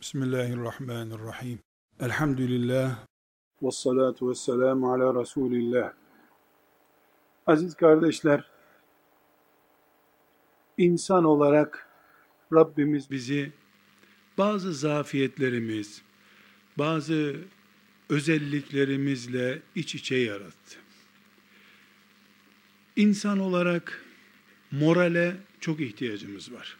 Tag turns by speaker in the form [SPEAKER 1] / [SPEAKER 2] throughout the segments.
[SPEAKER 1] Bismillahirrahmanirrahim. Elhamdülillah. Vessalatu vesselamu ala Resulillah. Aziz kardeşler, insan olarak Rabbimiz bizi bazı zafiyetlerimiz, bazı özelliklerimizle iç içe yarattı. İnsan olarak morale çok ihtiyacımız var.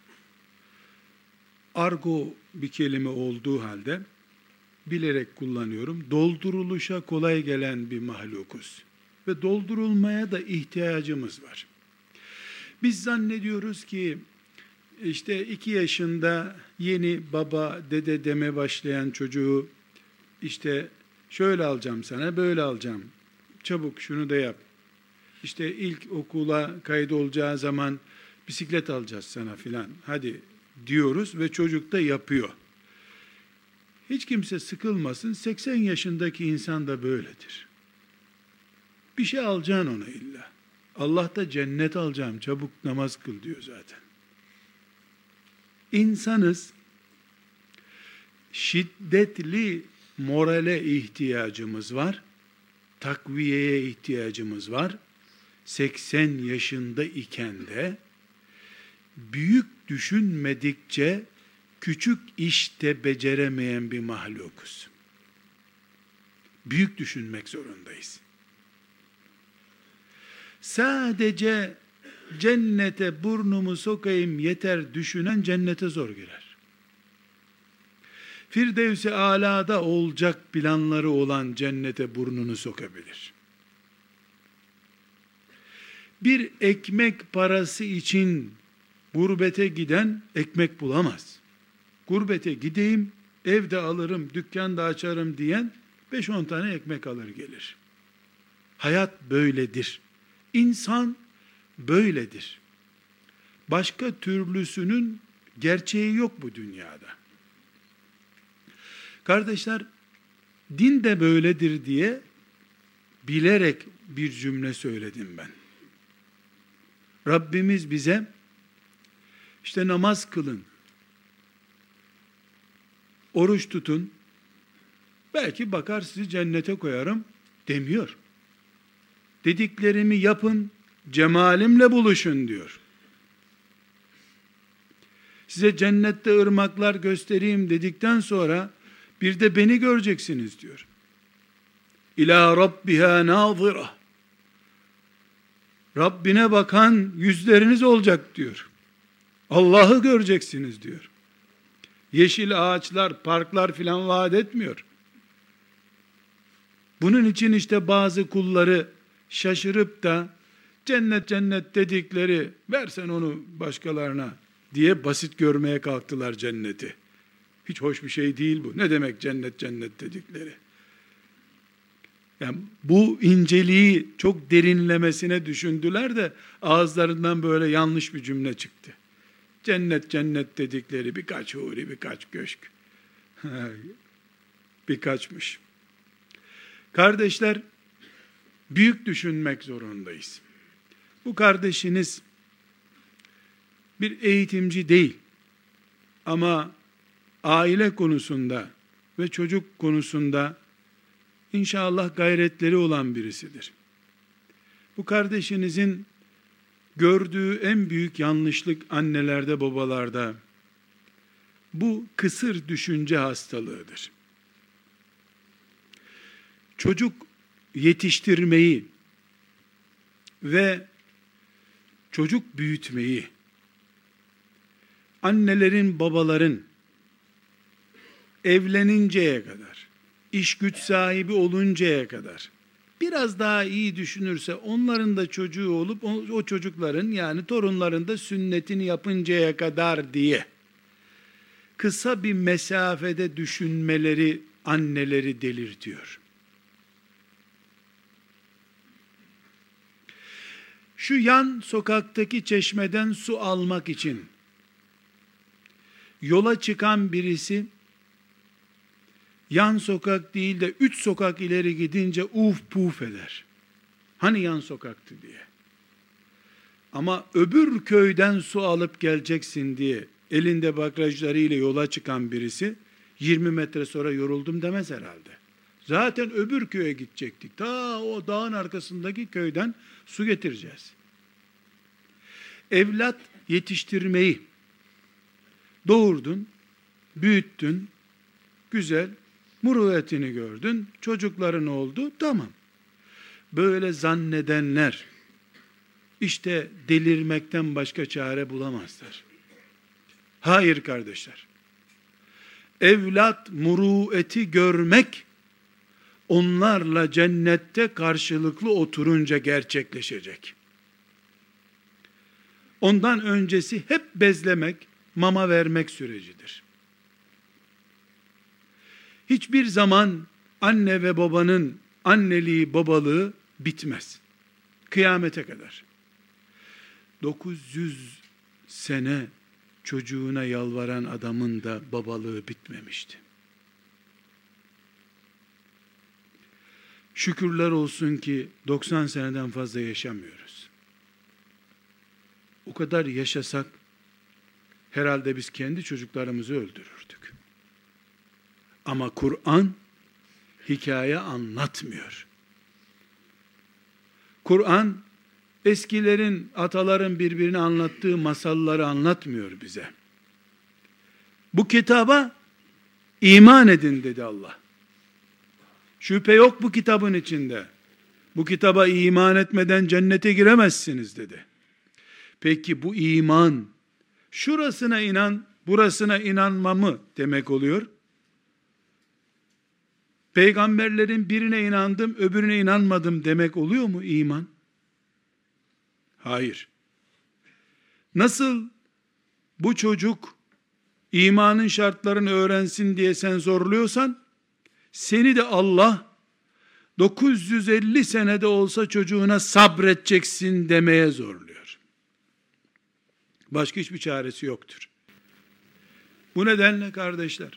[SPEAKER 1] Argo bir kelime olduğu halde bilerek kullanıyorum. Dolduruluşa kolay gelen bir mahlukuz. Ve doldurulmaya da ihtiyacımız var. Biz zannediyoruz ki işte 2 yaşında yeni baba, dede deme başlayan çocuğu işte şöyle alacağım sana, böyle alacağım. Çabuk şunu da yap. İşte ilk okula kaydolacağı zaman bisiklet alacağız sana filan. Hadi diyoruz ve çocuk da yapıyor. Hiç kimse sıkılmasın. 80 yaşındaki insan da böyledir. Bir şey alacaksın ona illa. Allah da cennet alacağım, çabuk namaz kıl diyor zaten. İnsanız, şiddetli morale ihtiyacımız var, takviyeye ihtiyacımız var. 80 yaşında iken de büyük düşünmedikçe küçük işte beceremeyen bir mahlukuz. Büyük düşünmek zorundayız. Sadece cennete burnumu sokayım yeter düşünen cennete zor girer. Firdevs-i Alâ'da olacak planları olan cennete burnunu sokabilir. Bir ekmek parası için gurbete giden ekmek bulamaz. Gurbete gideyim, evde alırım, dükkanda açarım diyen 5-10 tane ekmek alır gelir. Hayat böyledir. İnsan böyledir. Başka türlüsünün gerçeği yok bu dünyada. Kardeşler, din de böyledir diye bilerek bir cümle söyledim ben. Rabbimiz bize işte namaz kılın, oruç tutun, belki bakar sizi cennete koyarım demiyor. Dediklerimi yapın, cemalimle buluşun diyor. Size cennette ırmaklar göstereyim dedikten sonra bir de beni göreceksiniz diyor. İlâ rabbiha nâzıra. Rabbine bakan yüzleriniz olacak diyor. Allah'ı göreceksiniz diyor. Yeşil ağaçlar, parklar filan vaat etmiyor. Bunun için işte bazı kulları şaşırıp da cennet cennet dedikleri versen onu başkalarına diye basit görmeye kalktılar cenneti. Hiç hoş bir şey değil bu. Ne demek cennet cennet dedikleri? Yani bu inceliği çok derinlemesine düşündüler de ağızlarından böyle yanlış bir cümle çıktı. Cennet cennet dedikleri birkaç huri, birkaç köşk. Birkaçmış. Kardeşler, büyük düşünmek zorundayız. Bu kardeşiniz bir eğitimci değil ama aile konusunda ve çocuk konusunda İnşallah gayretleri olan birisidir. Bu kardeşinizin gördüğü en büyük yanlışlık annelerde, babalarda bu kısır düşünce hastalığıdır. Çocuk yetiştirmeyi ve çocuk büyütmeyi annelerin, babaların evleninceye kadar, iş güç sahibi oluncaya kadar biraz daha iyi düşünürse onların da çocuğu olup o çocukların yani torunların da sünnetini yapıncaya kadar diye kısa bir mesafede düşünmeleri anneleri delirtiyor. Şu yan sokaktaki çeşmeden su almak için yola çıkan birisi yan sokak değil de 3 sokak ileri gidince uf puf eder. Hani yan sokaktı diye. Ama öbür köyden su alıp geleceksin diye elinde bakrajlarıyla yola çıkan birisi 20 metre sonra yoruldum demez herhalde. Zaten öbür köye gidecektik. Ta o dağın arkasındaki köyden su getireceğiz. Evlat yetiştirmeyi doğurdun, büyüttün, güzel, muruvvetini gördün, çocukların oldu, tamam. Böyle zannedenler, işte delirmekten başka çare bulamazlar. Hayır kardeşler. Evlat muruvveti görmek, onlarla cennette karşılıklı oturunca gerçekleşecek. Ondan öncesi hep bezlemek, mama vermek sürecidir. Hiçbir zaman anne ve babanın anneliği, babalığı bitmez. Kıyamete kadar. 900 sene çocuğuna yalvaran adamın da babalığı bitmemişti. Şükürler olsun ki 90 seneden fazla yaşamıyoruz. O kadar yaşasak herhalde biz kendi çocuklarımızı öldürürdük. Ama Kur'an hikaye anlatmıyor. Kur'an eskilerin, ataların birbirine anlattığı masalları anlatmıyor bize. Bu kitaba iman edin dedi Allah. Şüphe yok bu kitabın içinde. Bu kitaba iman etmeden cennete giremezsiniz dedi. Peki bu iman, şurasına inan, burasına inanma mı demek oluyor? Peygamberlerin birine inandım, öbürüne inanmadım demek oluyor mu iman? Hayır. Nasıl bu çocuk imanın şartlarını öğrensin diye sen zorluyorsan, seni de Allah 950 senede olsa çocuğuna sabredeceksin demeye zorluyor. Başka hiçbir çaresi yoktur. Bu nedenle kardeşler,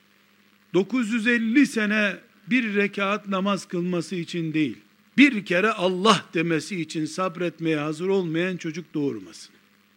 [SPEAKER 1] 950 sene bir rekat namaz kılması için değil, bir kere Allah demesi için sabretmeye hazır olmayan çocuk doğurmasın.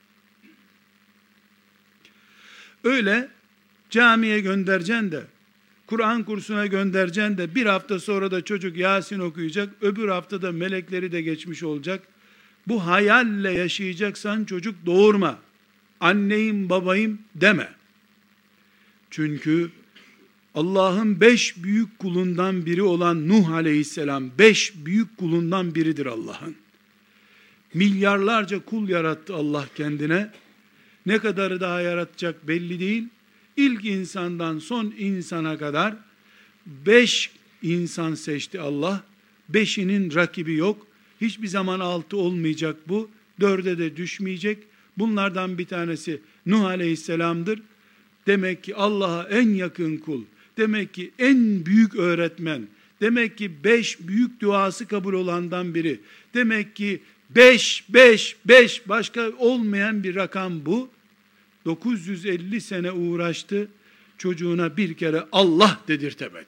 [SPEAKER 1] Öyle camiye göndereceksin de, Kur'an kursuna göndereceksin de, bir hafta sonra da çocuk Yasin okuyacak, öbür haftada melekleri de geçmiş olacak. Bu hayalle yaşayacaksan çocuk doğurma. Anneyim babayım deme. Çünkü Allah'ın 5 büyük kulundan biri olan Nuh aleyhisselam, 5 büyük kulundan biridir Allah'ın. Milyarlarca kul yarattı Allah kendine. Ne kadarı daha yaratacak belli değil. İlk insandan son insana kadar 5 insan seçti Allah. 5'inin rakibi yok. Hiçbir zaman 6 olmayacak bu. 4'e de düşmeyecek. Bunlardan bir tanesi Nuh aleyhisselamdır. Demek ki Allah'a en yakın kul, demek ki en büyük öğretmen, demek ki 5 büyük duası kabul olandan biri, demek ki 5 başka olmayan bir rakam bu. 950 sene uğraştı, çocuğuna bir kere Allah dedirtemedi.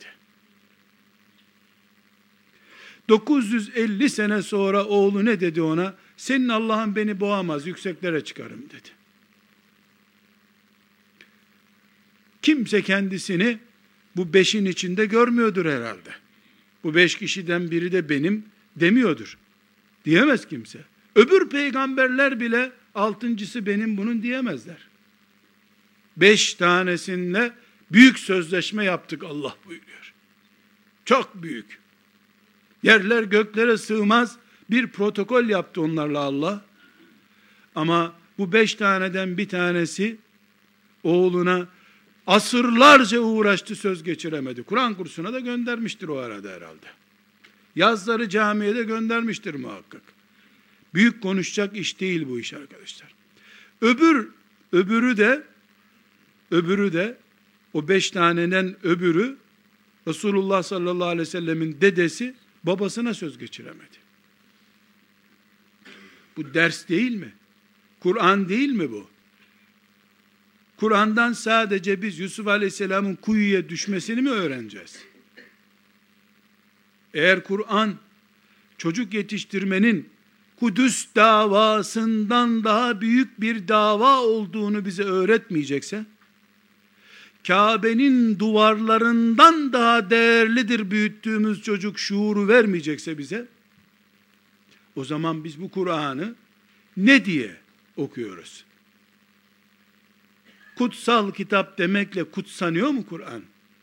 [SPEAKER 1] 950 sene sonra oğlu ne dedi ona? Senin Allah'ın beni boğamaz, yükseklere çıkarım dedi. Kimse kendisini bu 5'in içinde görmüyordur herhalde. Bu 5 kişiden biri de benim demiyordur. Diyemez kimse. Öbür peygamberler bile 6.'sı benim bunun diyemezler. 5 tanesinle büyük sözleşme yaptık Allah buyuruyor. Çok büyük. Yerler göklere sığmaz bir protokol yaptı onlarla Allah. Ama bu 5 taneden bir tanesi oğluna asırlarca uğraştı, söz geçiremedi. Kur'an kursuna da göndermiştir o arada herhalde. Yazları camiye de göndermiştir muhakkak. Büyük konuşacak iş değil bu iş arkadaşlar. Öbürü de o 5 taneden öbürü Resulullah sallallahu aleyhi ve sellemin dedesi babasına söz geçiremedi. Bu ders değil mi? Kur'an değil mi bu? Kur'an'dan sadece biz Yusuf Aleyhisselam'ın kuyuya düşmesini mi öğreneceğiz? Eğer Kur'an çocuk yetiştirmenin Kudüs davasından daha büyük bir dava olduğunu bize öğretmeyecekse, Kabe'nin duvarlarından daha değerlidir büyüttüğümüz çocuk şuuru vermeyecekse bize, o zaman biz bu Kur'an'ı ne diye okuyoruz? Kutsal kitap demekle kutsanıyor mu Kur'an?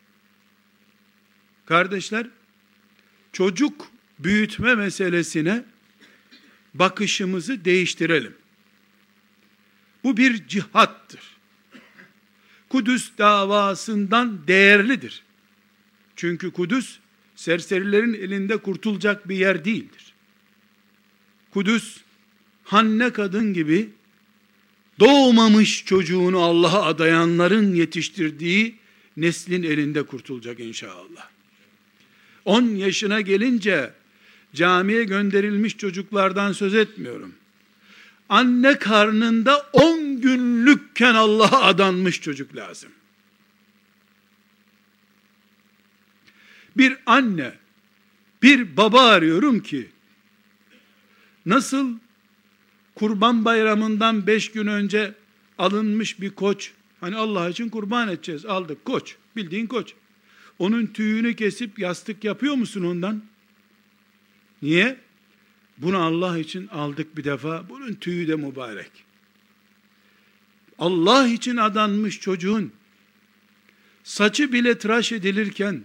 [SPEAKER 1] Kardeşler, çocuk büyütme meselesine bakışımızı değiştirelim. Bu bir cihattır. Kudüs davasından değerlidir. Çünkü Kudüs, serserilerin elinde kurtulacak bir yer değildir. Kudüs, Hanne kadın gibi doğmamış çocuğunu Allah'a adayanların yetiştirdiği neslin elinde kurtulacak inşallah. 10 yaşına gelince camiye gönderilmiş çocuklardan söz etmiyorum. Anne karnında 10 günlükken Allah'a adanmış çocuk lazım. Bir anne, bir baba arıyorum ki, nasıl Kurban Bayramı'ndan 5 gün önce alınmış bir koç, hani Allah için kurban edeceğiz, aldık koç, bildiğin koç. Onun tüyünü kesip yastık yapıyor musun ondan? Niye? Bunu Allah için aldık bir defa, bunun tüyü de mübarek. Allah için adanmış çocuğun saçı bile tıraş edilirken,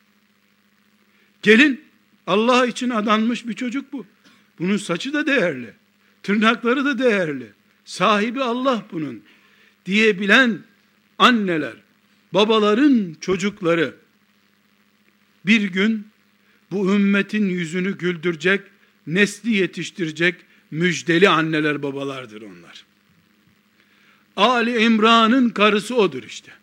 [SPEAKER 1] gelin Allah için adanmış bir çocuk bu. Bunun saçı da değerli, tırnakları da değerli, sahibi Allah bunun diyebilen anneler, babaların çocukları bir gün bu ümmetin yüzünü güldürecek, nesli yetiştirecek müjdeli anneler babalardır onlar. Ali İmran'ın karısı odur işte.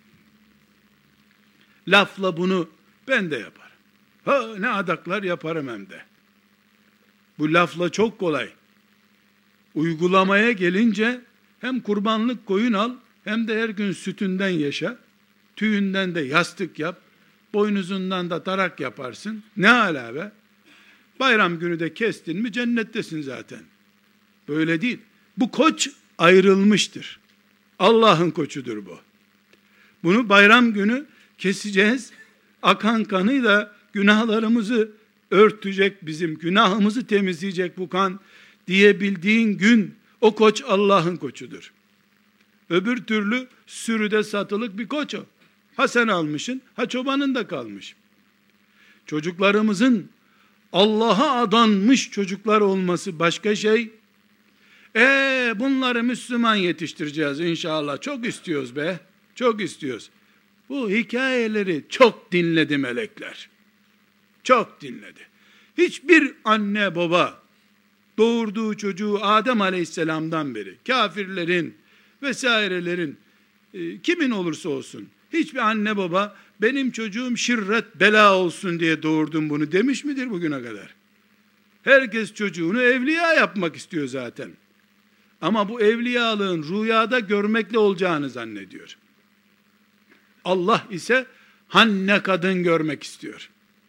[SPEAKER 1] Lafla bunu ben de yaparım. Ha, ne adaklar yaparım hem de. Bu lafla çok kolay. Uygulamaya gelince hem kurbanlık koyun al, hem de her gün sütünden yaşa, tüyünden de yastık yap, boynuzundan da tarak yaparsın. Ne ala be? Bayram günü de kestin mi cennettesin zaten. Böyle değil. Bu koç ayrılmıştır. Allah'ın koçudur bu. Bunu bayram günü keseceğiz. Akan kanıyla günahlarımızı örtecek, bizim günahımızı temizleyecek bu kan diyebildiğin gün o koç Allah'ın koçudur. Öbür türlü sürüde satılık bir koç o. Ha sen almışsın, ha çobanın da kalmış. Çocuklarımızın Allah'a adanmış çocuklar olması başka şey. Bunları Müslüman yetiştireceğiz inşallah. Çok istiyoruz be. Çok istiyoruz. Bu hikayeleri çok dinledi melekler. Çok dinledi. Hiçbir anne baba doğurduğu çocuğu Adem Aleyhisselam'dan beri kafirlerin vesairelerin kimin olursa olsun hiçbir anne baba benim çocuğum şirret bela olsun diye doğurdum bunu demiş midir bugüne kadar? Herkes çocuğunu evliya yapmak istiyor zaten. Ama bu evliyalığın rüyada görmekle olacağını zannediyor. Allah ise Hanne kadın görmek istiyor.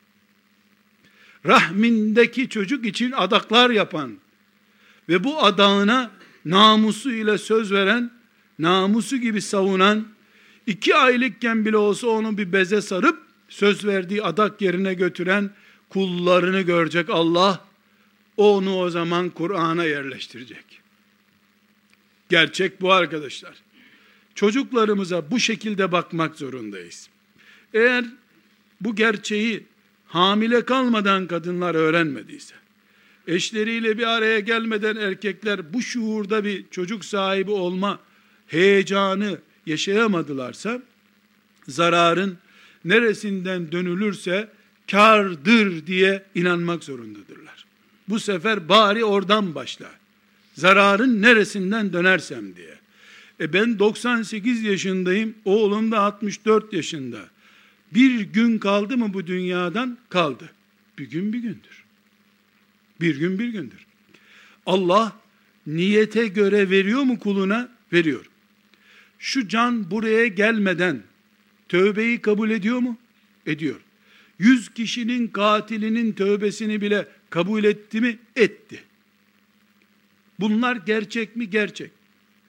[SPEAKER 1] Rahmindeki çocuk için adaklar yapan ve bu adağına namusu ile söz veren, namusu gibi savunan, 2 aylıkken bile olsa onu bir beze sarıp söz verdiği adak yerine götüren kullarını görecek Allah. Onu o zaman Kur'an'a yerleştirecek. Gerçek bu arkadaşlar. Çocuklarımıza bu şekilde bakmak zorundayız. Eğer bu gerçeği hamile kalmadan kadınlar öğrenmediyse, eşleriyle bir araya gelmeden erkekler bu şuurda bir çocuk sahibi olma heyecanı yaşayamadılarsa, zararın neresinden dönülürse kârdır diye inanmak zorundadırlar. Bu sefer bari oradan başla. Zararın neresinden dönersem diye. Ben 98 yaşındayım, oğlum da 64 yaşında. Bir gün kaldı mı bu dünyadan? Kaldı. Bir gün bir gündür. Bir gün bir gündür. Allah niyete göre veriyor mu kuluna? Veriyor. Şu can buraya gelmeden tövbeyi kabul ediyor mu? Ediyor. 100 kişinin katilinin tövbesini bile kabul etti mi? Etti. Bunlar gerçek mi? Gerçek.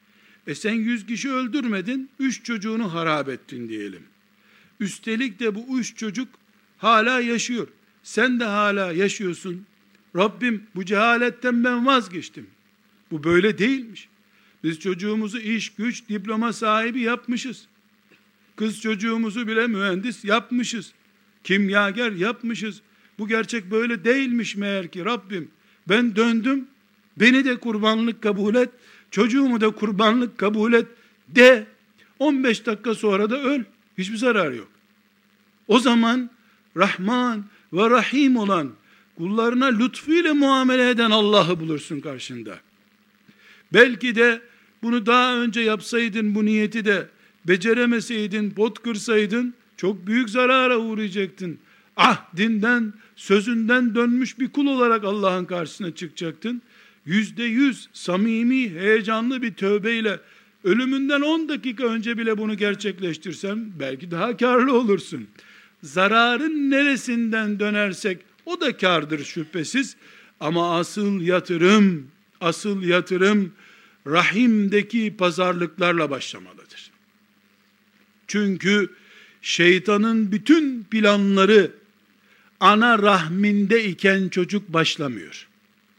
[SPEAKER 1] Sen 100 kişi öldürmedin, 3 çocuğunu harap ettin diyelim. Üstelik de bu 3 çocuk hala yaşıyor. Sen de hala yaşıyorsun. Rabbim bu cehaletten ben vazgeçtim. Bu böyle değilmiş. Biz çocuğumuzu iş, güç, diploma sahibi yapmışız. Kız çocuğumuzu bile mühendis yapmışız. Kimyager yapmışız. Bu gerçek böyle değilmiş meğer ki. Rabbim ben döndüm. Beni de kurbanlık kabul et. Çocuğumu da kurbanlık kabul et de 15 dakika sonra da öl. Hiçbir zararı yok. O zaman Rahman ve Rahim olan, kullarına lütfuyla muamele eden Allah'ı bulursun karşında. Belki de bunu daha önce yapsaydın, bu niyeti de beceremeseydin, pot kırsaydın, çok büyük zarara uğrayacaktın. Ahdinden, sözünden dönmüş bir kul olarak Allah'ın karşısına çıkacaktın. %100 samimi, heyecanlı bir tövbeyle ölümünden 10 dakika önce bile bunu gerçekleştirsen belki daha karlı olursun. Zararın neresinden dönersek o da kârdır şüphesiz. Ama asıl yatırım rahimdeki pazarlıklarla başlamalıdır. Çünkü şeytanın bütün planları ana rahminde iken çocuk başlamıyor.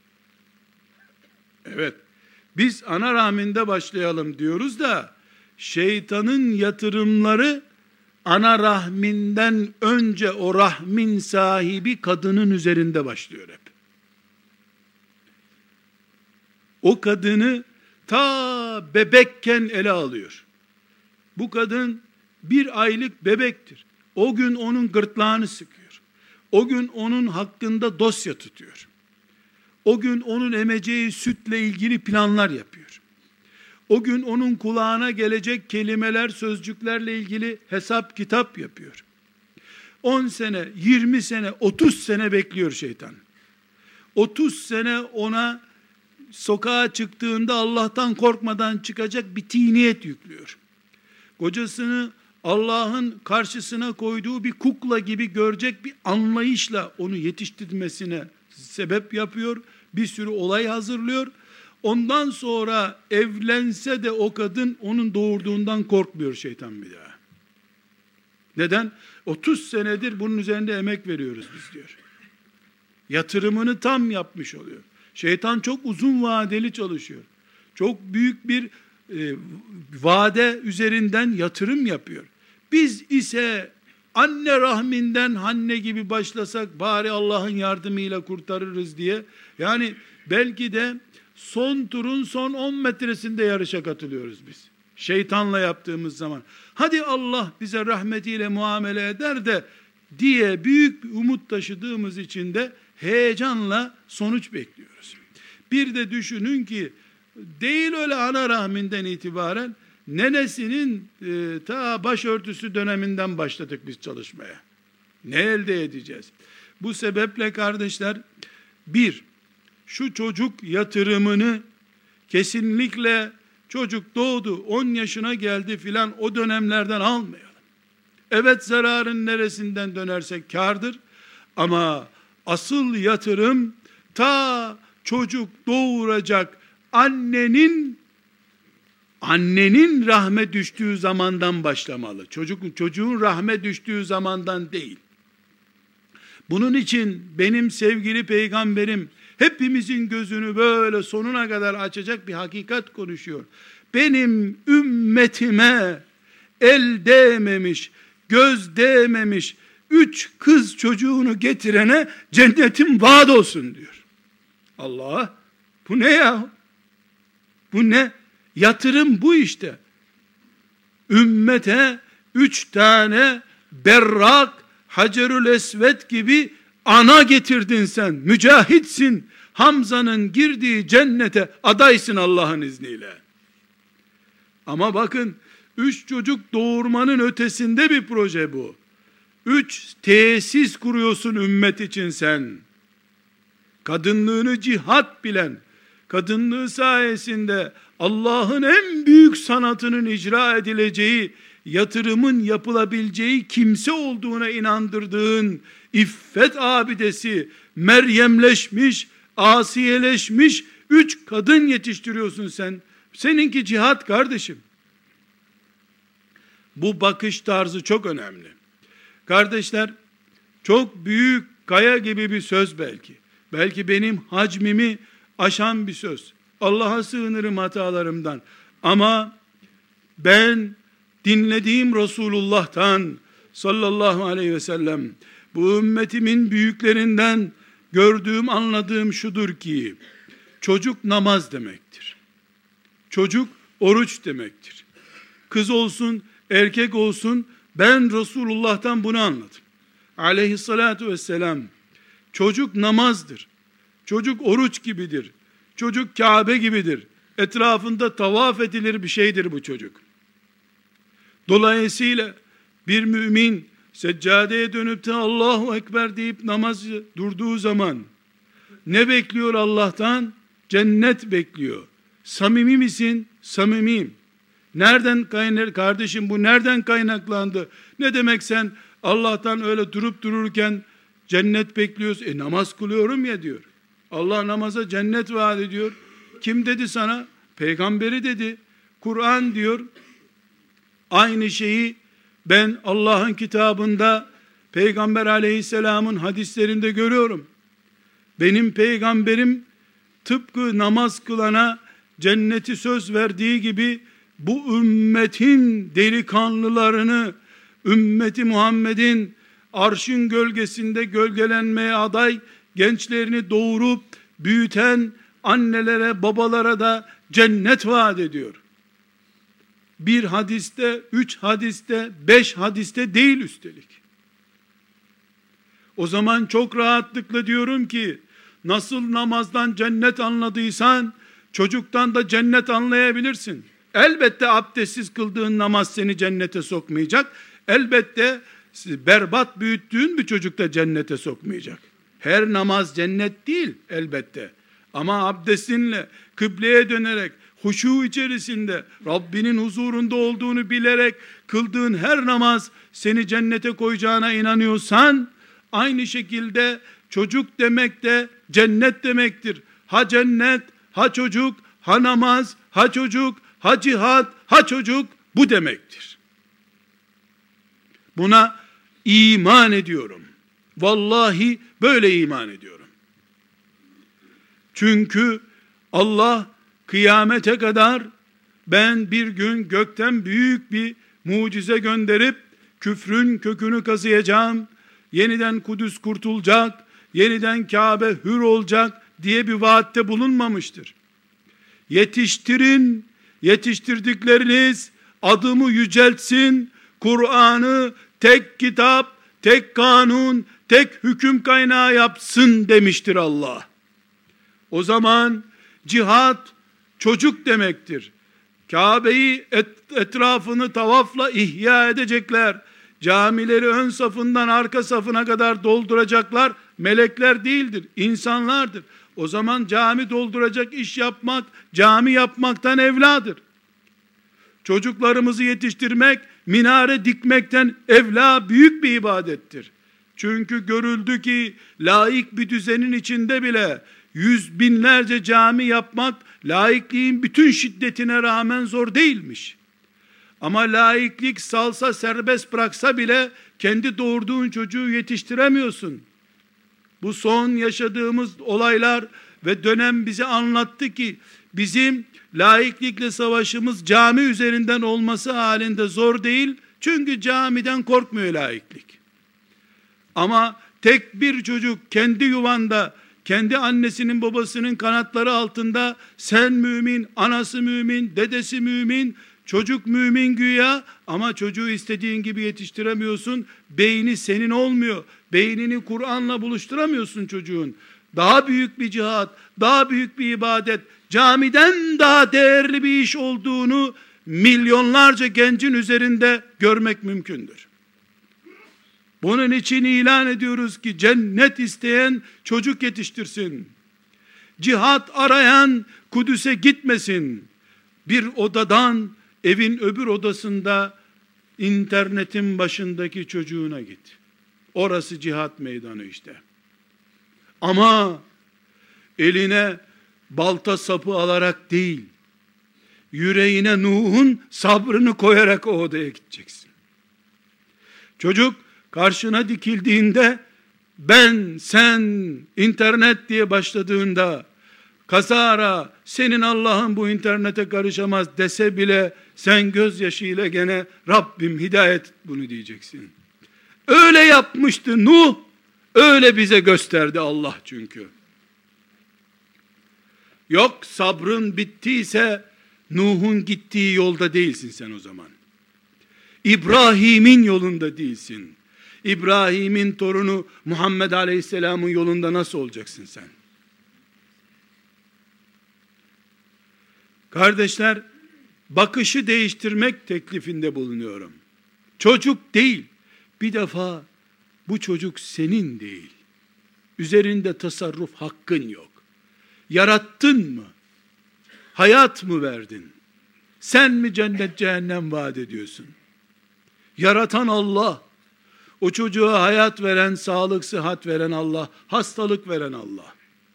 [SPEAKER 1] Evet, biz ana rahminde başlayalım diyoruz da şeytanın yatırımları ana rahminden önce o rahmin sahibi kadının üzerinde başlıyor hep. O kadını ta bebekken ele alıyor. Bu kadın 1 aylık bebektir. O gün onun gırtlağını sıkıyor. O gün onun hakkında dosya tutuyor. O gün onun emeceği sütle ilgili planlar yapıyor. O gün onun kulağına gelecek kelimeler, sözcüklerle ilgili hesap kitap yapıyor. 10 sene, 20 sene, 30 sene bekliyor şeytan. 30 sene ona sokağa çıktığında Allah'tan korkmadan çıkacak bir tiniyet yüklüyor. Kocasını Allah'ın karşısına koyduğu bir kukla gibi görecek bir anlayışla onu yetiştirmesine sebep yapıyor. Bir sürü olay hazırlıyor. Ondan sonra evlense de o kadın onun doğurduğundan korkmuyor şeytan bir daha. Neden? 30 senedir bunun üzerinde emek veriyoruz biz diyor. Yatırımını tam yapmış oluyor. Şeytan çok uzun vadeli çalışıyor. Çok büyük bir vade üzerinden yatırım yapıyor. Biz ise anne rahminden Hanne gibi başlasak bari Allah'ın yardımıyla kurtarırız diye. Yani belki de son turun son 10 metresinde yarışa katılıyoruz biz. Şeytanla yaptığımız zaman. Hadi Allah bize rahmetiyle muamele eder de diye büyük bir umut taşıdığımız için de heyecanla sonuç bekliyoruz. Bir de düşünün ki değil öyle ana rahminden itibaren nenesinin ta başörtüsü döneminden başladık biz çalışmaya. Ne elde edeceğiz? Bu sebeple kardeşler, şu çocuk yatırımını kesinlikle çocuk doğdu, 10 yaşına geldi filan o dönemlerden almayalım. Evet, zararın neresinden dönersek kârdır ama asıl yatırım ta çocuk doğuracak annenin rahme düştüğü zamandan başlamalı. Çocuğun rahme düştüğü zamandan değil. Bunun için benim sevgili peygamberim hepimizin gözünü böyle sonuna kadar açacak bir hakikat konuşuyor. Benim ümmetime el değmemiş, göz değmemiş 3 kız çocuğunu getirene cennetim vaat olsun diyor. Allah, bu ne ya? Bu ne? Yatırım bu işte. Ümmete 3 tane berrak, Hacerül Esved gibi ana getirdin sen. Mücahitsin. Hamza'nın girdiği cennete adaysın Allah'ın izniyle. Ama bakın 3 çocuk doğurmanın ötesinde bir proje bu. 3 tesis kuruyorsun ümmet için sen. Kadınlığını cihat bilen, kadınlığı sayesinde Allah'ın en büyük sanatının icra edileceği, yatırımın yapılabileceği kimse olduğuna inandırdığın iffet abidesi, Meryemleşmiş, asiyeleşmiş 3 kadın yetiştiriyorsun sen. Seninki cihat kardeşim. Bu bakış tarzı çok önemli. Kardeşler, çok büyük kaya gibi bir söz belki. Belki benim hacmimi aşan bir söz. Allah'a sığınırım hatalarımdan. Ama ben dinlediğim Resulullah'tan sallallahu aleyhi ve sellem, bu ümmetimin büyüklerinden gördüğüm, anladığım şudur ki, çocuk namaz demektir. Çocuk oruç demektir. Kız olsun, erkek olsun, ben Resulullah'tan bunu anladım. Aleyhissalatu vesselam, çocuk namazdır. Çocuk oruç gibidir. Çocuk Kabe gibidir. Etrafında tavaf edilir bir şeydir bu çocuk. Dolayısıyla bir mümin seccadeye dönüp de Allahu Ekber deyip namazı durduğu zaman ne bekliyor Allah'tan? Cennet bekliyor. Samimi misin? Samimiyim. Nereden kaynak kardeşim, bu nereden kaynaklandı? Ne demek sen Allah'tan öyle durup dururken cennet bekliyorsun? Namaz kılıyorum ya diyor. Allah namaza cennet vaat ediyor. Kim dedi sana? Peygamberi dedi. Kur'an diyor. Aynı şeyi ben Allah'ın kitabında, Peygamber aleyhisselamın hadislerinde görüyorum. Benim peygamberim tıpkı namaz kılana cenneti söz verdiği gibi bu ümmetin delikanlılarını, ümmeti Muhammed'in arşın gölgesinde gölgelenmeye aday gençlerini doğurup büyüten annelere, babalara da cennet vaat ediyor. Bir hadiste, 3 hadiste, 5 hadiste değil üstelik. O zaman çok rahatlıkla diyorum ki, nasıl namazdan cennet anladıysan, çocuktan da cennet anlayabilirsin. Elbette abdestsiz kıldığın namaz seni cennete sokmayacak. Elbette berbat büyüttüğün bir çocuk da cennete sokmayacak. Her namaz cennet değil elbette. Ama abdestinle, kıbleye dönerek, huşu içerisinde, Rabbinin huzurunda olduğunu bilerek kıldığın her namaz seni cennete koyacağına inanıyorsan, aynı şekilde çocuk demek de cennet demektir. Ha cennet, ha çocuk, ha namaz, ha çocuk, ha cihat, ha çocuk, bu demektir. Buna iman ediyorum. Vallahi böyle iman ediyorum. Çünkü Allah kıyamete kadar ben bir gün gökten büyük bir mucize gönderip küfrün kökünü kazıyacağım, yeniden Kudüs kurtulacak, yeniden Kabe hür olacak diye bir vaatte bulunmamıştır. Yetiştirin, yetiştirdikleriniz adımı yüceltsin, Kur'an'ı tek kitap, tek kanun, tek hüküm kaynağı yapsın demiştir Allah. O zaman cihat çocuk demektir. Kabe'yi etrafını tavafla ihya edecekler. Camileri ön safından arka safına kadar dolduracaklar. Melekler değildir, insanlardır. O zaman cami dolduracak iş yapmak, cami yapmaktan evladır. Çocuklarımızı yetiştirmek, minare dikmekten evla büyük bir ibadettir. Çünkü görüldü ki laik bir düzenin içinde bile yüz binlerce cami yapmak laikliğin bütün şiddetine rağmen zor değilmiş. Ama laiklik salsa serbest bıraksa bile kendi doğurduğun çocuğu yetiştiremiyorsun. Bu son yaşadığımız olaylar ve dönem bize anlattı ki bizim laiklikle savaşımız cami üzerinden olması halinde zor değil. Çünkü camiden korkmuyor laiklik. Ama tek bir çocuk kendi yuvanda, kendi annesinin babasının kanatları altında, sen mümin, anası mümin, dedesi mümin, çocuk mümin güya, ama çocuğu istediğin gibi yetiştiremiyorsun. Beyni senin olmuyor. Beynini Kur'an'la buluşturamıyorsun çocuğun. Daha büyük bir cihat, daha büyük bir ibadet, camiden daha değerli bir iş olduğunu milyonlarca gencin üzerinde görmek mümkündür. Bunun için ilan ediyoruz ki cennet isteyen çocuk yetiştirsin. Cihat arayan Kudüs'e gitmesin. Bir odadan evin öbür odasında internetin başındaki çocuğuna git. Orası cihat meydanı işte. Ama eline balta sapı alarak değil, yüreğine Nuh'un sabrını koyarak o odaya gideceksin. Çocuk karşına dikildiğinde, ben, sen, internet diye başladığında, kazara senin Allah'ın bu internete karışamaz dese bile, sen gözyaşıyla gene Rabbim hidayet bunu diyeceksin. Öyle yapmıştı Nuh, öyle bize gösterdi Allah çünkü. Yok, sabrın bittiyse Nuh'un gittiği yolda değilsin sen o zaman. İbrahim'in yolunda değilsin. İbrahim'in torunu Muhammed Aleyhisselam'ın yolunda nasıl olacaksın sen? Kardeşler, bakışı değiştirmek teklifinde bulunuyorum. Çocuk değil. Bir defa bu çocuk senin değil. Üzerinde tasarruf hakkın yok. Yarattın mı? Hayat mı verdin? Sen mi cennet cehennem vaat ediyorsun? Yaratan Allah. O çocuğa hayat veren, sağlık, sıhhat veren Allah, hastalık veren Allah.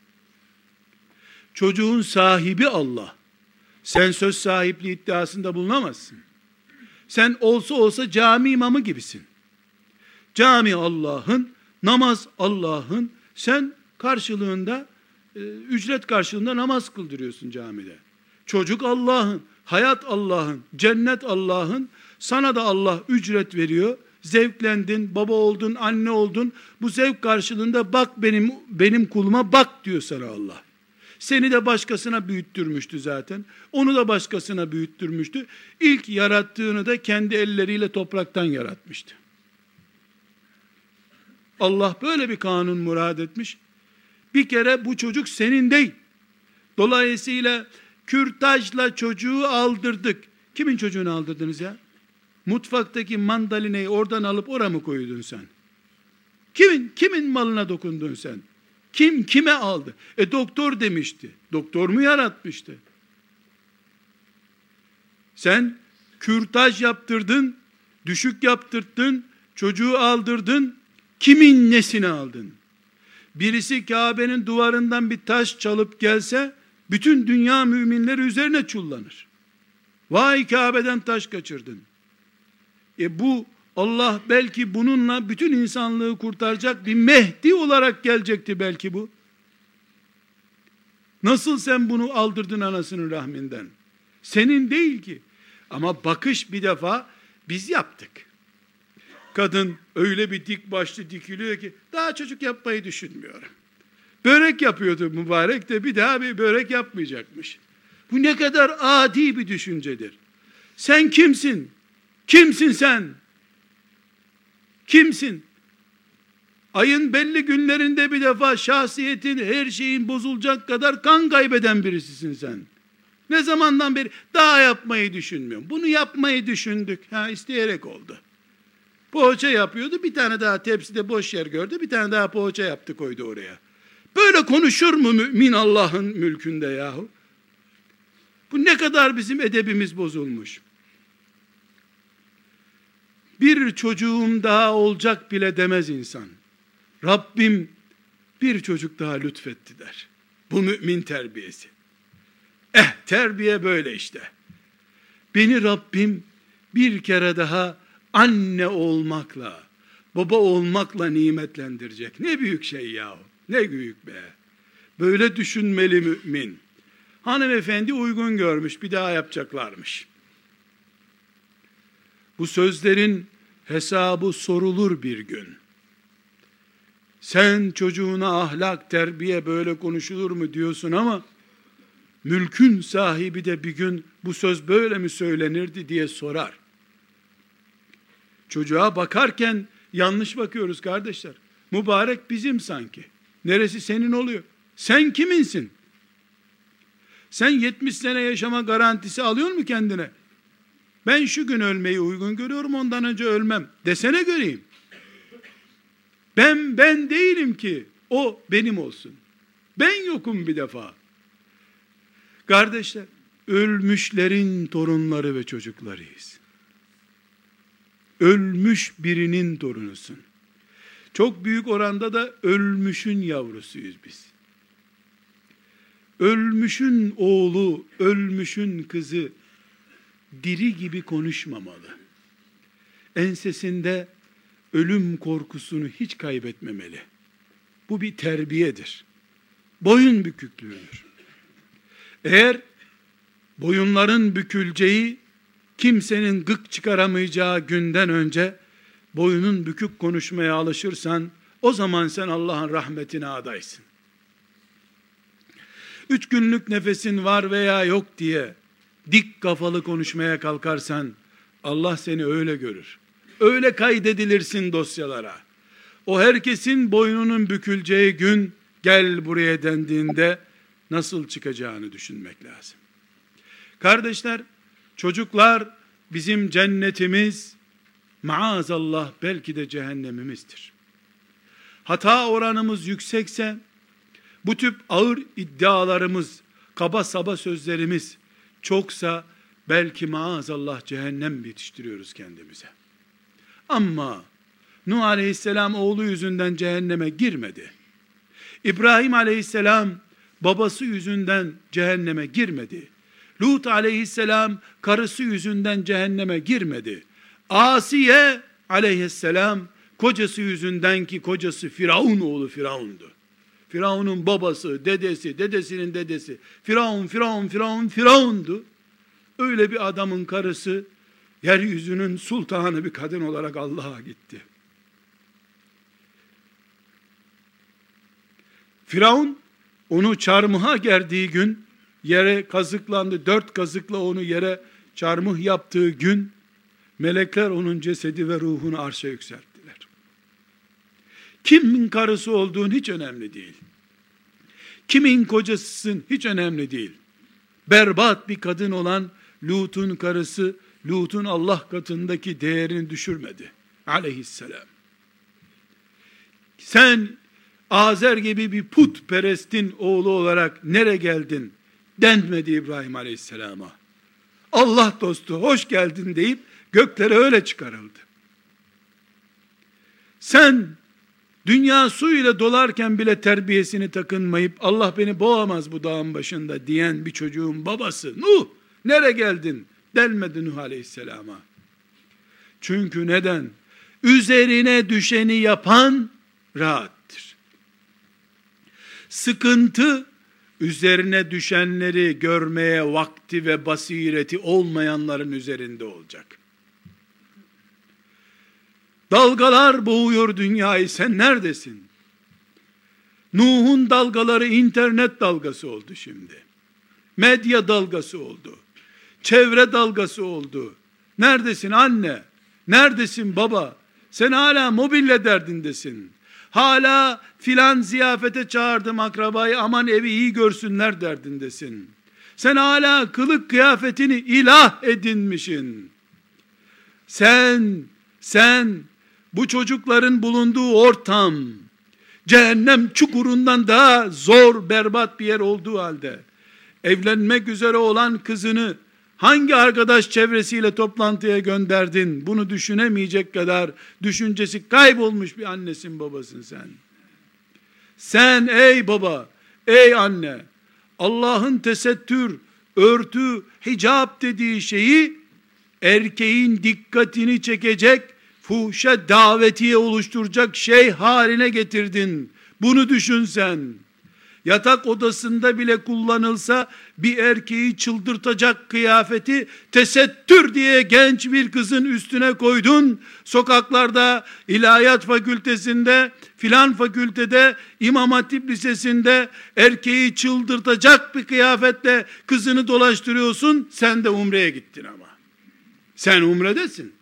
[SPEAKER 1] Çocuğun sahibi Allah. Sen söz sahipliği iddiasında bulunamazsın. Sen olsa cami imamı gibisin. Cami Allah'ın, namaz Allah'ın, sen karşılığında, ücret karşılığında namaz kıldırıyorsun camide. Çocuk Allah'ın, hayat Allah'ın, cennet Allah'ın, sana da Allah ücret veriyor. Zevklendin, baba oldun, anne oldun. Bu zevk karşılığında bak benim kuluma bak diyor sana Allah. Seni de başkasına büyüttürmüştü zaten. Onu da başkasına büyüttürmüştü. İlk yarattığını da kendi elleriyle topraktan yaratmıştı. Allah böyle bir kanun murad etmiş. Bir kere bu çocuk senin değil. Dolayısıyla kürtajla çocuğu aldırdık. Kimin çocuğunu aldırdınız ya? Mutfaktaki mandalinayı oradan alıp oraya mı koydun sen? Kimin malına dokundun sen? Kim kime aldı? Doktor demişti. Doktor mu yaratmıştı? Sen kürtaj yaptırdın, düşük yaptırdın, çocuğu aldırdın. Kimin nesini aldın? Birisi Kabe'nin duvarından bir taş çalıp gelse, bütün dünya müminleri üzerine çullanır. Vay Kabe'den taş kaçırdın. Bu Allah belki bununla bütün insanlığı kurtaracak bir Mehdi olarak gelecekti belki bu. Nasıl sen bunu aldırdın anasının rahminden? Senin değil ki. Ama bakış bir defa biz yaptık. Kadın öyle bir dik başlı dikiliyor ki daha çocuk yapmayı düşünmüyorum. Börek yapıyordu mübarek de bir daha bir börek yapmayacakmış. Bu ne kadar adi bir düşüncedir. Sen kimsin? Kimsin sen? Kimsin? Ayın belli günlerinde bir defa şahsiyetin, her şeyin bozulacak kadar kan kaybeden birisisin sen. Ne zamandan beri daha yapmayı düşünmüyorum. Bunu yapmayı düşündük. İsteyerek oldu. Poğaça yapıyordu. Bir tane daha tepside boş yer gördü. Bir tane daha poğaça yaptı koydu oraya. Böyle konuşur mu mümin Allah'ın mülkünde yahu? Bu ne kadar bizim edebimiz bozulmuş. Bir çocuğum daha olacak bile demez insan. Rabbim bir çocuk daha lütfetti der. Bu mümin terbiyesi. Terbiye böyle işte. Beni Rabbim bir kere daha anne olmakla, baba olmakla nimetlendirecek. Ne büyük şey yahu. Ne büyük be. Böyle düşünmeli mümin. Hanımefendi uygun görmüş, bir daha yapacaklarmış. Bu sözlerin hesabı sorulur bir gün. Sen çocuğuna ahlak, terbiye böyle konuşulur mu diyorsun ama mülkün sahibi de bir gün bu söz böyle mi söylenirdi diye sorar. Çocuğa bakarken yanlış bakıyoruz kardeşler. Mübarek bizim sanki. Neresi senin oluyor? Sen kiminsin? Sen 70 sene yaşama garantisi alıyor mu kendine? Ben şu gün ölmeyi uygun görüyorum, ondan önce ölmem. Desene göreyim. Ben değilim ki o benim olsun. Ben yokum bir defa. Kardeşler, ölmüşlerin torunları ve çocuklarıyız. Ölmüş birinin torunusun. Çok büyük oranda da ölmüşün yavrusuyuz biz. Ölmüşün oğlu, ölmüşün kızı diri gibi konuşmamalı. Ensesinde ölüm korkusunu hiç kaybetmemeli. Bu bir terbiyedir. Boyun büküklüğüdür. Eğer boyunların büküleceği, kimsenin gık çıkaramayacağı günden önce boyunun bükük konuşmaya alışırsan, o zaman sen Allah'ın rahmetine adaysın. 3 günlük nefesin var veya yok diye dik kafalı konuşmaya kalkarsan, Allah seni öyle görür. Öyle kaydedilirsin dosyalara. O herkesin boynunun büküleceği gün, gel buraya dendiğinde nasıl çıkacağını düşünmek lazım. Kardeşler, çocuklar bizim cennetimiz, maazallah belki de cehennemimizdir. Hata oranımız yüksekse, bu tip ağır iddialarımız, kaba saba sözlerimiz çoksa, belki maazallah cehennem yetiştiriyoruz kendimize. Ama Nuh aleyhisselam oğlu yüzünden cehenneme girmedi. İbrahim aleyhisselam babası yüzünden cehenneme girmedi. Lut aleyhisselam karısı yüzünden cehenneme girmedi. Asiye aleyhisselam kocası yüzünden, ki kocası Firavun oğlu Firavun'du. Firavun'un babası, dedesi, dedesinin dedesi Firavun'du. Öyle bir adamın karısı yeryüzünün sultanı bir kadın olarak Allah'a gitti. Firavun onu çarmıha gerdiği gün, yere kazıklandı. 4 kazıkla onu yere çarmıh yaptığı gün, melekler onun cesedi ve ruhunu arşa yükselttiler. Kimin karısı olduğun hiç önemli değil. Kimin kocasısın hiç önemli değil. Berbat bir kadın olan Lut'un karısı, Lut'un Allah katındaki değerini düşürmedi aleyhisselam. Sen Azer gibi bir putperestin oğlu olarak nereye geldin denmedi İbrahim aleyhisselama. Allah dostu hoş geldin deyip göklere öyle çıkarıldı. Sen dünya su ile dolarken bile terbiyesini takınmayıp Allah beni boğamaz bu dağın başında diyen bir çocuğun babası Nuh nereye geldin denmedi Nuh aleyhisselama. Çünkü neden? Üzerine düşeni yapan rahattır. Sıkıntı, üzerine düşenleri görmeye vakti ve basireti olmayanların üzerinde olacak. Dalgalar boğuyor dünyayı, sen neredesin? Nuh'un dalgaları internet dalgası oldu şimdi. Medya dalgası oldu. Çevre dalgası oldu. Neredesin anne? Neredesin baba? Sen hala mobilya derdindesin. Hala filan ziyafete çağırdım akrabayı, aman evi iyi görsünler derdindesin. Sen hala kılık kıyafetini ilah edinmişsin. Sen bu çocukların bulunduğu ortam, cehennem çukurundan daha zor, berbat bir yer olduğu halde, evlenmek üzere olan kızını hangi arkadaş çevresiyle toplantıya gönderdin? Bunu düşünemeyecek kadar düşüncesi kaybolmuş bir annesin, babasın sen. Sen ey baba, ey anne, Allah'ın tesettür, örtü, hicap dediği şeyi erkeğin dikkatini çekecek, fuhşa davetiye oluşturacak şey haline getirdin. Bunu düşün sen. Yatak odasında bile kullanılsa bir erkeği çıldırtacak kıyafeti tesettür diye genç bir kızın üstüne koydun. Sokaklarda, ilahiyat fakültesinde, filan fakültede, İmam Hatip Lisesi'nde erkeği çıldırtacak bir kıyafetle kızını dolaştırıyorsun. Sen de umreye gittin ama. Sen umredesin.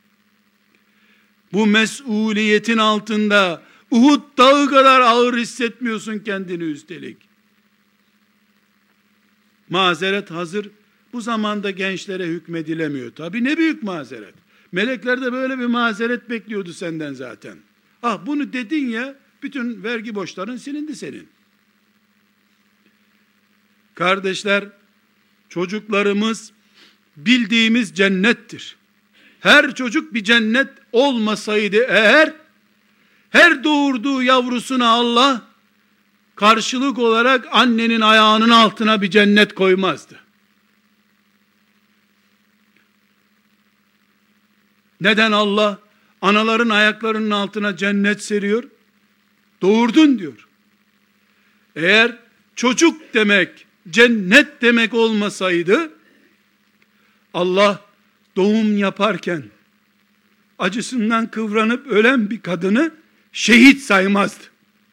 [SPEAKER 1] Bu mesuliyetin altında Uhud dağı kadar ağır hissetmiyorsun kendini üstelik. Mazeret hazır. Bu zamanda gençlere hükmedilemiyor. Tabii ne büyük mazeret. Melekler de böyle bir mazeret bekliyordu senden zaten. Ah bunu dedin ya, bütün vergi borçların silindi senin. Kardeşler, çocuklarımız bildiğimiz cennettir. Her çocuk bir cennet olmasaydı eğer, her doğurduğu yavrusuna Allah karşılık olarak annenin ayağının altına bir cennet koymazdı. Neden Allah anaların ayaklarının altına cennet seriyor? Doğurdun diyor. Eğer çocuk demek cennet demek olmasaydı, Allah doğum yaparken acısından kıvranıp ölen bir kadını şehit saymazdı.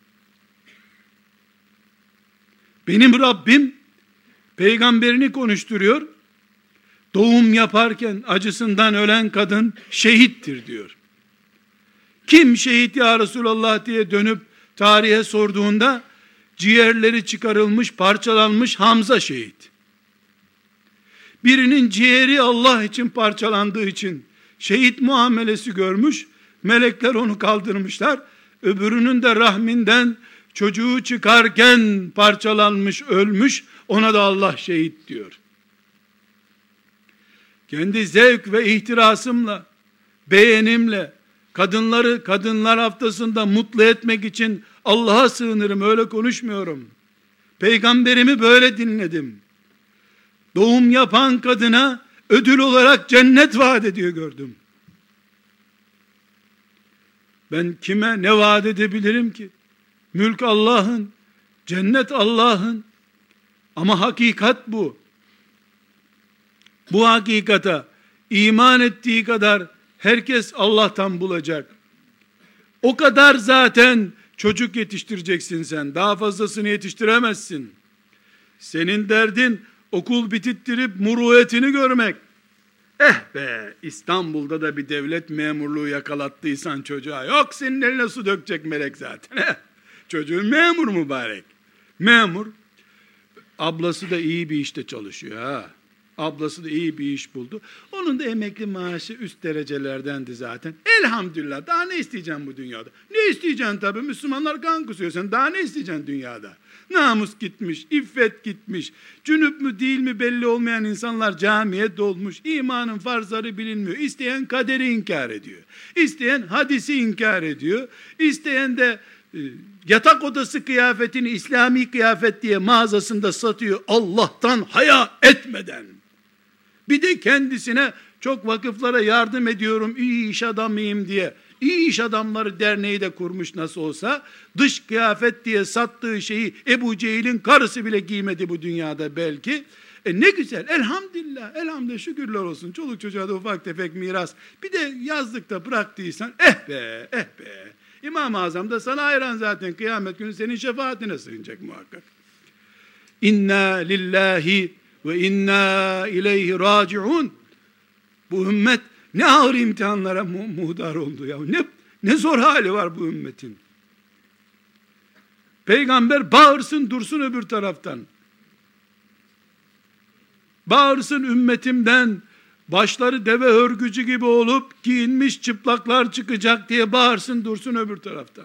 [SPEAKER 1] Benim Rabbim peygamberini konuşturuyor. Doğum yaparken acısından ölen kadın şehittir diyor. Kim şehit ya Resulallah diye dönüp tarihe sorduğunda ciğerleri çıkarılmış, parçalanmış Hamza şehit. Birinin ciğeri Allah için parçalandığı için şehit muamelesi görmüş, melekler onu kaldırmışlar. Öbürünün de rahminden çocuğu çıkarken parçalanmış, ölmüş, ona da Allah şehit diyor. Kendi zevk ve ihtirasımla, beğenimle, kadınları kadınlar haftasında mutlu etmek için Allah'a sığınırım, öyle konuşmuyorum. Peygamberimi böyle dinledim. Doğum yapan kadına ödül olarak cennet vaat ediyor gördüm. Ben kime ne vaat edebilirim ki? Mülk Allah'ın, cennet Allah'ın. Ama hakikat bu. Bu hakikata iman ettiği kadar herkes Allah'tan bulacak. O kadar zaten çocuk yetiştireceksin sen. Daha fazlasını yetiştiremezsin. Senin derdin okul bitittirip muruetini görmek. Be, İstanbul'da da bir devlet memurluğu yakalattıysan çocuğa, yok senin eline su dökecek melek zaten. Çocuğun memur mübarek. Memur. Ablası da iyi bir işte çalışıyor ha. Ablası da iyi bir iş buldu. Onun da emekli maaşı üst derecelerdendi zaten. Elhamdülillah. Daha ne isteyeceksin bu dünyada? Ne isteyeceksin tabii? Müslümanlar kan kusuyor. Sen daha ne isteyeceksin dünyada? Namus gitmiş, iffet gitmiş. Cünüp mü değil mi belli olmayan insanlar camiye dolmuş. İmanın farzları bilinmiyor. İsteyen kaderi inkar ediyor. İsteyen hadisi inkar ediyor. İsteyen de yatak odası kıyafetini İslami kıyafet diye mağazasında satıyor. Allah'tan haya etmeden. Bir de kendisine çok vakıflara yardım ediyorum, iyi iş adamıyım diye. İyi iş adamları derneği de kurmuş nasıl olsa. Dış kıyafet diye sattığı şeyi Ebu Cehil'in karısı bile giymedi bu dünyada belki. Ne güzel, elhamdülillah, elhamdülillah, şükürler olsun. Çoluk çocuğa da ufak tefek miras. Bir de yazlıkta bıraktıysan, be. İmam-ı Azam da sana hayran zaten, kıyamet günü senin şefaatine sığınacak muhakkak. İnna lillahi ve inna ileyhi raciun. Bu ümmet ne ağır imtihanlara muhdar oldu ya. Ne zor hali var bu ümmetin. Peygamber bağırsın dursun öbür taraftan. Bağırsın ümmetimden başları deve hörgücü gibi olup giyinmiş çıplaklar çıkacak diye bağırsın dursun öbür taraftan.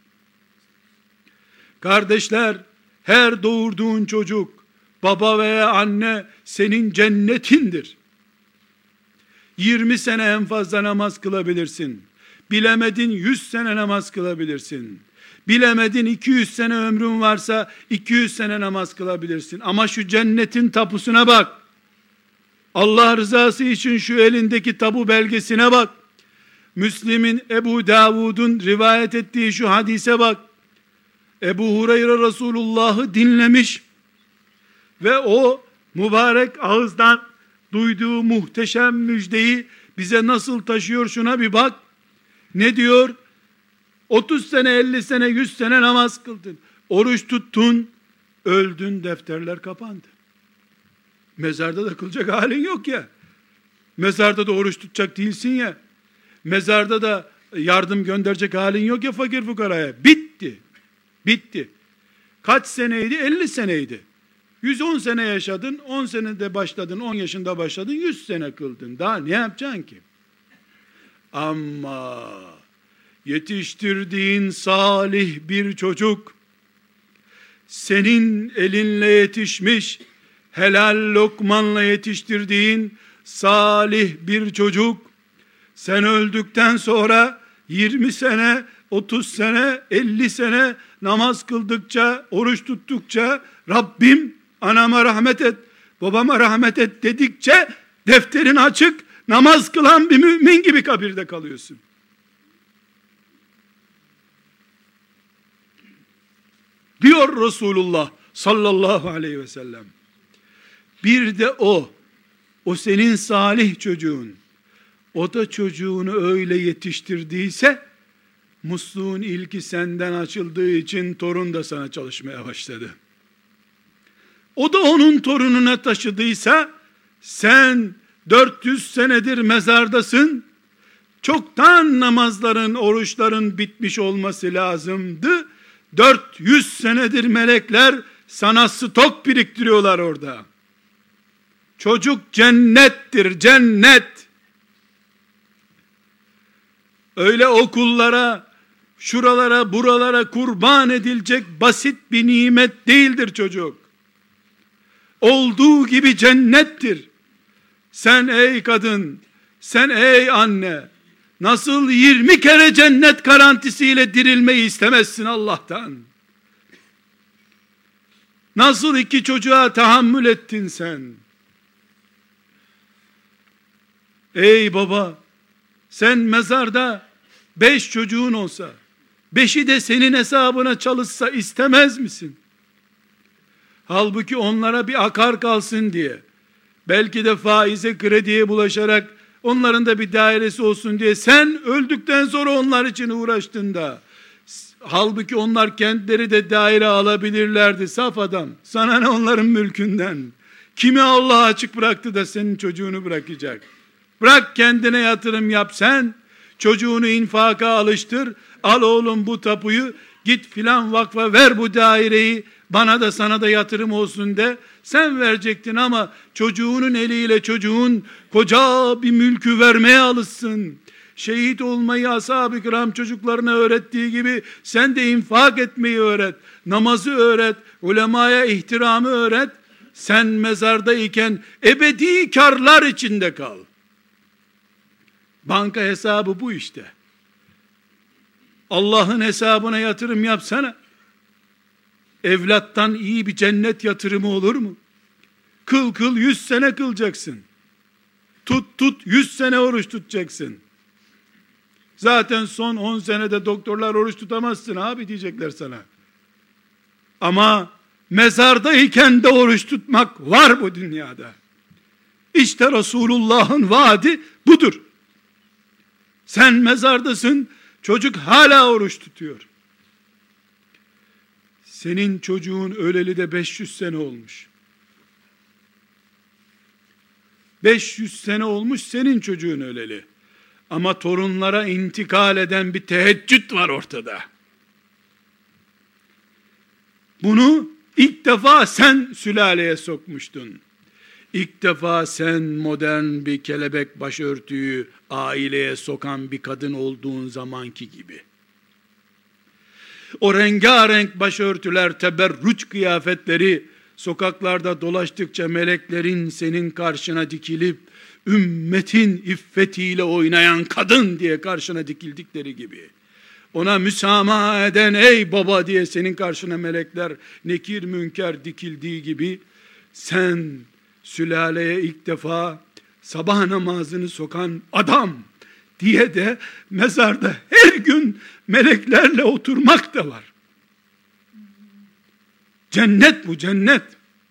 [SPEAKER 1] Kardeşler, her doğurduğun çocuk, baba veya anne senin cennetindir. 20 sene en fazla namaz kılabilirsin. Bilemedin 100 sene namaz kılabilirsin. Bilemedin 200 sene ömrün varsa 200 sene namaz kılabilirsin. Ama şu cennetin tapusuna bak. Allah rızası için şu elindeki tabu belgesine bak. Müslim'in, Ebu Davud'un rivayet ettiği şu hadise bak. Ebu Hureyre Resulullah'ı dinlemiş ve o mübarek ağızdan duyduğu muhteşem müjdeyi bize nasıl taşıyor şuna bir bak. Ne diyor? 30 sene, 50 sene, 100 sene namaz kıldın. Oruç tuttun, öldün, defterler kapandı. Mezarda da kılacak halin yok ya. Mezarda da oruç tutacak değilsin ya. Mezarda da yardım gönderecek halin yok ya fakir fukaraya. Bitti. Kaç seneydi? 50 seneydi. 110 sene yaşadın, 10 senede başladın, 10 yaşında başladın, 100 sene kıldın. Daha ne yapacaksın ki? Ama yetiştirdiğin salih bir çocuk, senin elinle yetişmiş, helal lokmanla yetiştirdiğin salih bir çocuk, sen öldükten sonra 20 sene, 30 sene, 50 sene namaz kıldıkça, oruç tuttukça, Rabbim anama rahmet et, babama rahmet et dedikçe defterin açık, Namaz kılan bir mümin gibi kabirde kalıyorsun. Diyor Resulullah sallallahu aleyhi ve sellem. Bir de o senin salih çocuğun, o da çocuğunu öyle yetiştirdiyse, musluğun ilki senden açıldığı için torun da sana çalışmaya başladı. O da onun torununa taşıdıysa, sen 400 senedir mezardasın, çoktan namazların, oruçların bitmiş olması lazımdı. 400 senedir melekler sana stok biriktiriyorlar orada. Çocuk cennettir, cennet. Öyle okullara, şuralara, buralara kurban edilecek basit bir nimet değildir çocuk. Olduğu gibi cennettir. Sen ey kadın, sen ey anne, nasıl 20 kere cennet garantisiyle dirilmeyi istemezsin Allah'tan? Nasıl 2 çocuğa tahammül ettin sen? Ey baba, sen mezarda 5 çocuğun olsa, 5'i de senin hesabına çalışsa istemez misin? Halbuki onlara bir akar kalsın diye, belki de faize, krediye bulaşarak onların da bir dairesi olsun diye sen öldükten sonra onlar için uğraştın da, halbuki onlar kendileri de daire alabilirlerdi. Saf adam, sana ne onların mülkünden? Kimi Allah açık bıraktı da senin çocuğunu bırakacak? Bırak kendine yatırım yap sen, çocuğunu infaka alıştır, al oğlum bu tapuyu, git filan vakfa ver bu daireyi, bana da sana da yatırım olsun de. Sen verecektin ama çocuğunun eliyle çocuğun koca bir mülkü vermeye alışsın. Şehit olmayı ashab-ı kiram çocuklarına öğrettiği gibi sen de infak etmeyi öğret. Namazı öğret, ulemaya ihtiramı öğret. Sen mezarda iken ebedi karlar içinde kal. Banka hesabı bu işte. Allah'ın hesabına yatırım yapsana. Evlattan iyi bir cennet yatırımı olur mu? Kıl 100 sene kılacaksın. Tut 100 sene oruç tutacaksın. Zaten son 10 senede doktorlar oruç tutamazsın abi diyecekler sana. Ama mezardayken de oruç tutmak var bu dünyada. İşte Resulullah'ın vaadi budur. Sen mezardasın, çocuk hala oruç tutuyor. Senin çocuğun öleli de 500 sene olmuş. 500 sene olmuş senin çocuğun öleli. Ama torunlara intikal eden bir teheccüd var ortada. Bunu ilk defa sen sülaleye sokmuştun. İlk defa sen modern bir kelebek başörtüyü aileye sokan bir kadın olduğun zamanki gibi. O rengarenk başörtüler, teberrüç kıyafetleri sokaklarda dolaştıkça meleklerin senin karşına dikilip ümmetin iffetiyle oynayan kadın diye karşına dikildikleri gibi, ona müsamaha eden ey baba diye senin karşına melekler nekir münker dikildiği gibi, sen sülaleye ilk defa sabah namazını sokan adam diye de mezarda her gün meleklerle oturmak da var. Cennet bu, cennet.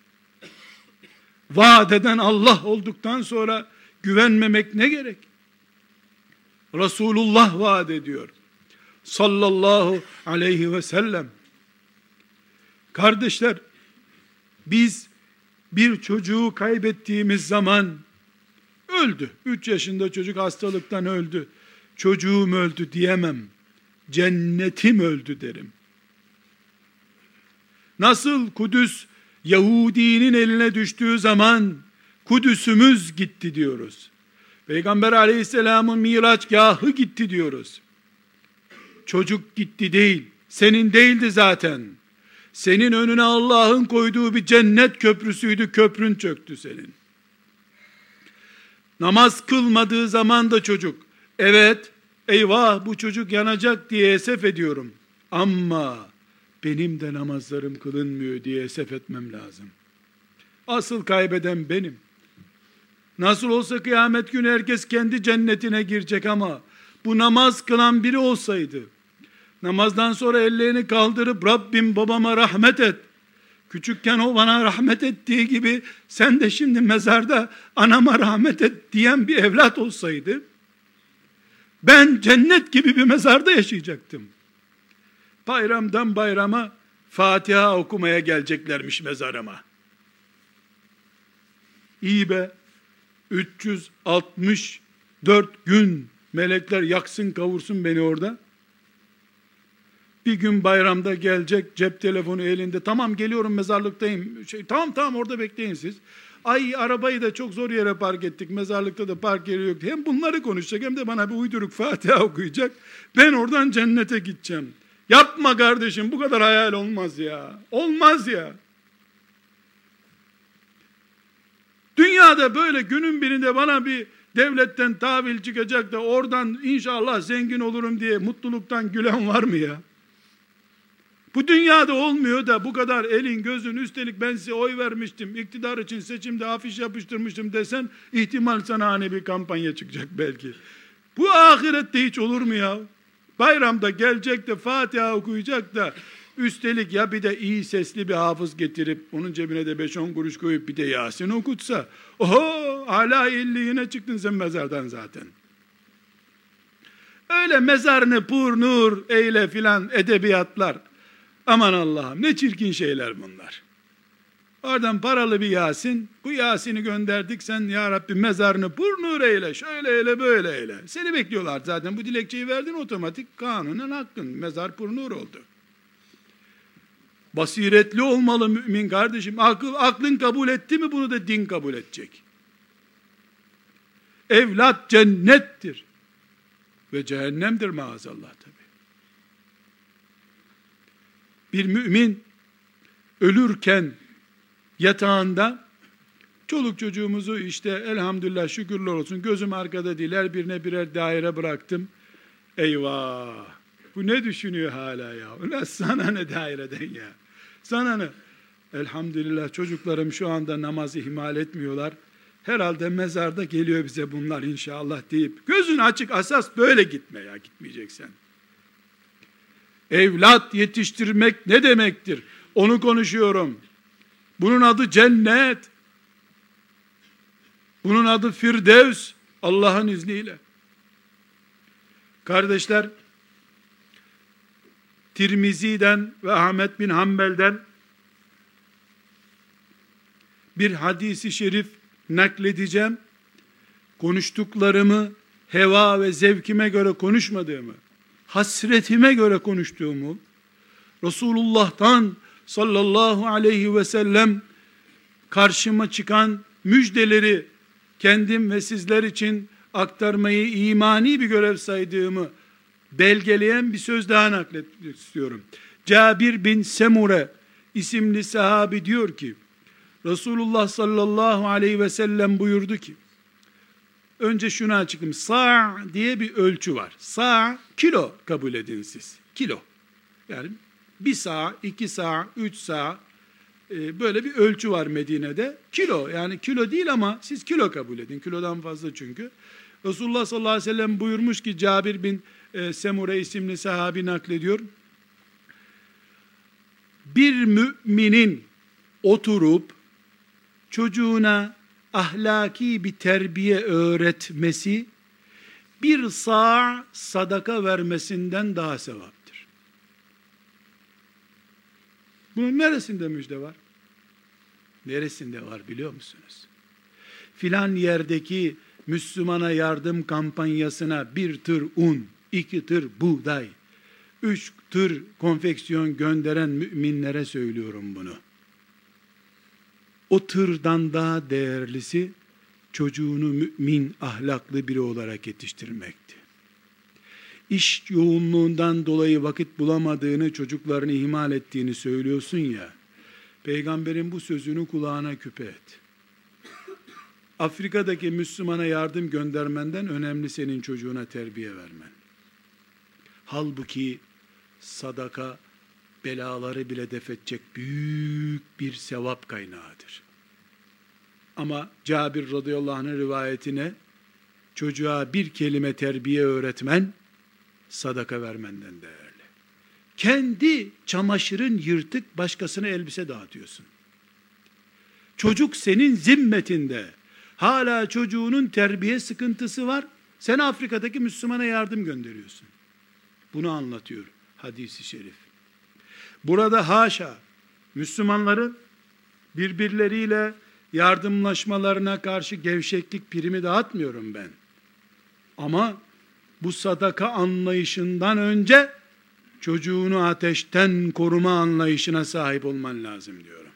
[SPEAKER 1] Vaat eden Allah olduktan sonra güvenmemek ne gerek? Resulullah vaat ediyor. Sallallahu aleyhi ve sellem. Kardeşler, biz bir çocuğu kaybettiğimiz zaman öldü. 3 yaşında çocuk hastalıktan öldü. Çocuğum öldü diyemem. Cennetim öldü derim. Nasıl Kudüs Yahudinin eline düştüğü zaman Kudüs'ümüz gitti diyoruz. Peygamber aleyhisselamın miraçgahı gitti diyoruz. Çocuk gitti değil. Senin değildi zaten. Senin önüne Allah'ın koyduğu bir cennet köprüsüydü. Köprün çöktü senin. Namaz kılmadığı zaman da çocuk. Evet, eyvah bu çocuk yanacak diye esef ediyorum. Ama benim de namazlarım kılınmıyor diye esef etmem lazım. Asıl kaybeden benim. Nasıl olsa kıyamet günü herkes kendi cennetine girecek ama bu namaz kılan biri olsaydı, namazdan sonra ellerini kaldırıp Rabbim babama rahmet et, küçükken o bana rahmet ettiği gibi sen de şimdi mezarda anama rahmet et diyen bir evlat olsaydı, ben cennet gibi bir mezarda yaşayacaktım. Bayramdan bayrama Fatiha okumaya geleceklermiş mezarıma. İyi be, 364 gün melekler yaksın kavursun beni orada. Bir gün bayramda gelecek, cep telefonu elinde, tamam geliyorum mezarlıktayım, tamam orada bekleyin siz. Ay arabayı da çok zor yere park ettik, mezarlıkta da park yeri yok. Hem bunları konuşacak hem de bana bir uyduruk Fatiha okuyacak. Ben oradan cennete gideceğim. Yapma kardeşim, bu kadar hayal olmaz ya. Olmaz ya. Dünyada böyle günün birinde bana bir devletten tahvil çıkacak da oradan inşallah zengin olurum diye mutluluktan gülen var mı ya? Bu dünyada olmuyor da bu kadar elin gözün, üstelik ben size oy vermiştim, iktidar için seçimde afiş yapıştırmıştım desen, ihtimal sana hani bir kampanya çıkacak belki. Bu ahirette hiç olur mu ya? Bayramda gelecek de Fatiha okuyacak da, üstelik ya bir de iyi sesli bir hafız getirip, onun cebine de 5-10 kuruş koyup bir de Yasin okutsa, oho hala illiğine çıktın sen mezardan zaten. Öyle mezarını pur nur eyle filan edebiyatlar, aman Allah'ım ne çirkin şeyler bunlar. Oradan paralı bir Yasin, bu Yasin'i gönderdik, sen ya Rabbi mezarını pur nur eyle, şöyle eyle böyle eyle. Seni bekliyorlar zaten, bu dilekçeyi verdin otomatik kanunen hakkın, mezar pur nur oldu. Basiretli olmalı mümin kardeşim, aklın kabul etti mi bunu da din kabul edecek. Evlat cennettir ve cehennemdir maazallah tabi. Bir mümin ölürken yatağında, çoluk çocuğumuzu işte elhamdülillah şükürler olsun gözüm arkada değil, her birine birer daire bıraktım. Eyvah, bu ne düşünüyor hala ya? Ulan sana ne daireden ya? Sana ne? Elhamdülillah çocuklarım şu anda namazı ihmal etmiyorlar. Herhalde mezarda geliyor bize bunlar inşallah deyip, gözün açık asas böyle gitme ya, gitmeyeceksen. Evlat yetiştirmek ne demektir? Onu konuşuyorum. Bunun adı cennet. Bunun adı Firdevs. Allah'ın izniyle. Kardeşler, Tirmizi'den ve Ahmet bin Hanbel'den bir hadisi şerif nakledeceğim. Konuştuklarımı heva ve zevkime göre konuşmadığımı, hasretime göre konuştuğumu, Resulullah'tan sallallahu aleyhi ve sellem karşıma çıkan müjdeleri kendim ve sizler için aktarmayı imani bir görev saydığımı belgeleyen bir söz daha nakletmek istiyorum. Cabir bin Semure isimli sahabi diyor ki, Resulullah sallallahu aleyhi ve sellem buyurdu ki, önce şunu açıklayayım, sa' diye bir ölçü var. Sa' kilo kabul edin siz. Kilo. Yani 1 sa', 2 sa', 3 sa', böyle bir ölçü var Medine'de. Kilo, yani kilo değil ama siz kilo kabul edin. Kilodan fazla çünkü. Resulullah sallallahu aleyhi ve sellem buyurmuş ki, Cabir bin Semure isimli sahabi naklediyor. Bir müminin oturup çocuğuna ahlaki bir terbiye öğretmesi, bir sa' sadaka vermesinden daha sevaptır. Bunun neresinde müjde var? Neresinde var biliyor musunuz? Filan yerdeki Müslümana yardım kampanyasına 1 tır un, 2 tır buğday, 3 tır konfeksiyon gönderen müminlere söylüyorum bunu. O tırdan daha değerlisi çocuğunu mümin, ahlaklı biri olarak yetiştirmekti. İş yoğunluğundan dolayı vakit bulamadığını, çocuklarını ihmal ettiğini söylüyorsun ya, Peygamberin bu sözünü kulağına küpe et. Afrika'daki Müslümana yardım göndermenden önemli senin çocuğuna terbiye vermen. Halbuki sadaka belaları bile def edecek büyük bir sevap kaynağıdır. Ama Cabir radıyallahu anh'ın rivayetine, çocuğa bir kelime terbiye öğretmen, sadaka vermenden değerli. Kendi çamaşırın yırtık, başkasına elbise dağıtıyorsun. Çocuk senin zimmetinde. Hala çocuğunun terbiye sıkıntısı var. Sen Afrika'daki Müslümana yardım gönderiyorsun. Bunu anlatıyor hadis-i şerif. Burada haşa Müslümanların birbirleriyle yardımlaşmalarına karşı gevşeklik primi dağıtmıyorum ben. Ama bu sadaka anlayışından önce çocuğunu ateşten koruma anlayışına sahip olman lazım diyorum.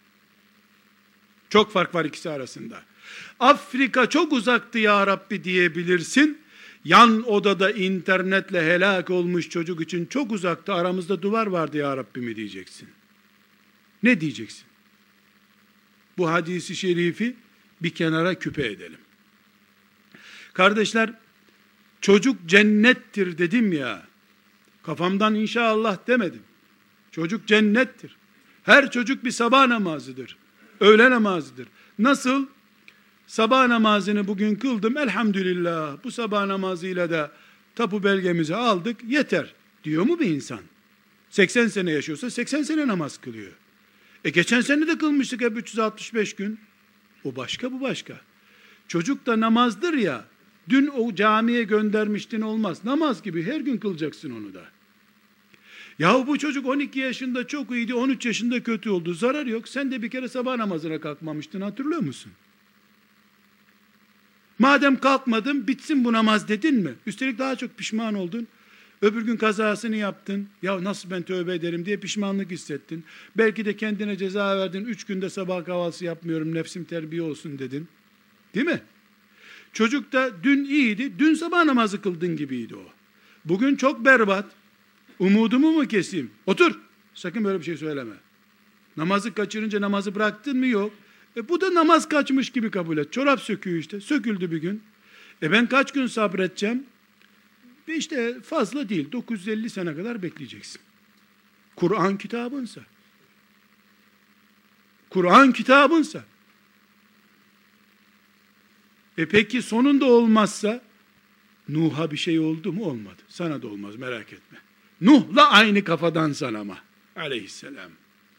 [SPEAKER 1] Çok fark var ikisi arasında. Afrika çok uzaktı ya Rabbi diyebilirsin. Yan odada internetle helak olmuş çocuk için çok uzaktı, aramızda duvar vardı ya Rabbi mi diyeceksin? Ne diyeceksin? Bu hadisi şerifi bir kenara küpe edelim. Kardeşler, çocuk cennettir dedim ya, kafamdan inşallah demedim. Çocuk cennettir. Her çocuk bir sabah namazıdır. Öğle namazıdır. Nasıl? Sabah namazını bugün kıldım, elhamdülillah, bu sabah namazıyla da tapu belgemizi aldık, yeter diyor mu bir insan? 80 sene yaşıyorsa 80 sene namaz kılıyor. Geçen sene de kılmıştık hep 365 gün. O başka, bu başka. Çocuk da namazdır ya, dün o camiye göndermiştin olmaz. Namaz gibi her gün kılacaksın onu da. Yahu bu çocuk 12 yaşında çok iyiydi, 13 yaşında kötü oldu. Zarar yok. Sen de bir kere sabah namazına kalkmamıştın, hatırlıyor musun? Madem kalkmadın, bitsin bu namaz dedin mi? Üstelik daha çok pişman oldun. Öbür gün kazasını yaptın. Ya nasıl ben tövbe ederim diye pişmanlık hissettin. Belki de kendine ceza verdin. 3 günde sabah kahvaltısı yapmıyorum, nefsim terbiye olsun dedin. Değil mi? Çocuk da dün iyiydi. Dün sabah namazı kıldın gibiydi o. Bugün çok berbat. Umudumu mu keseyim? Otur. Sakın böyle bir şey söyleme. Namazı kaçırınca namazı bıraktın mı? Yok. Bu da namaz kaçmış gibi kabul et. Çorap söküyor işte. Söküldü bir gün. Ben kaç gün sabredeceğim? İşte fazla değil. 950 sene kadar bekleyeceksin. Kur'an kitabınsa. Kur'an kitabınsa. Peki sonunda olmazsa? Nuh'a bir şey oldu mu? Olmadı. Sana da olmaz, merak etme. Nuh'la aynı kafadansan ama. Aleyhisselam.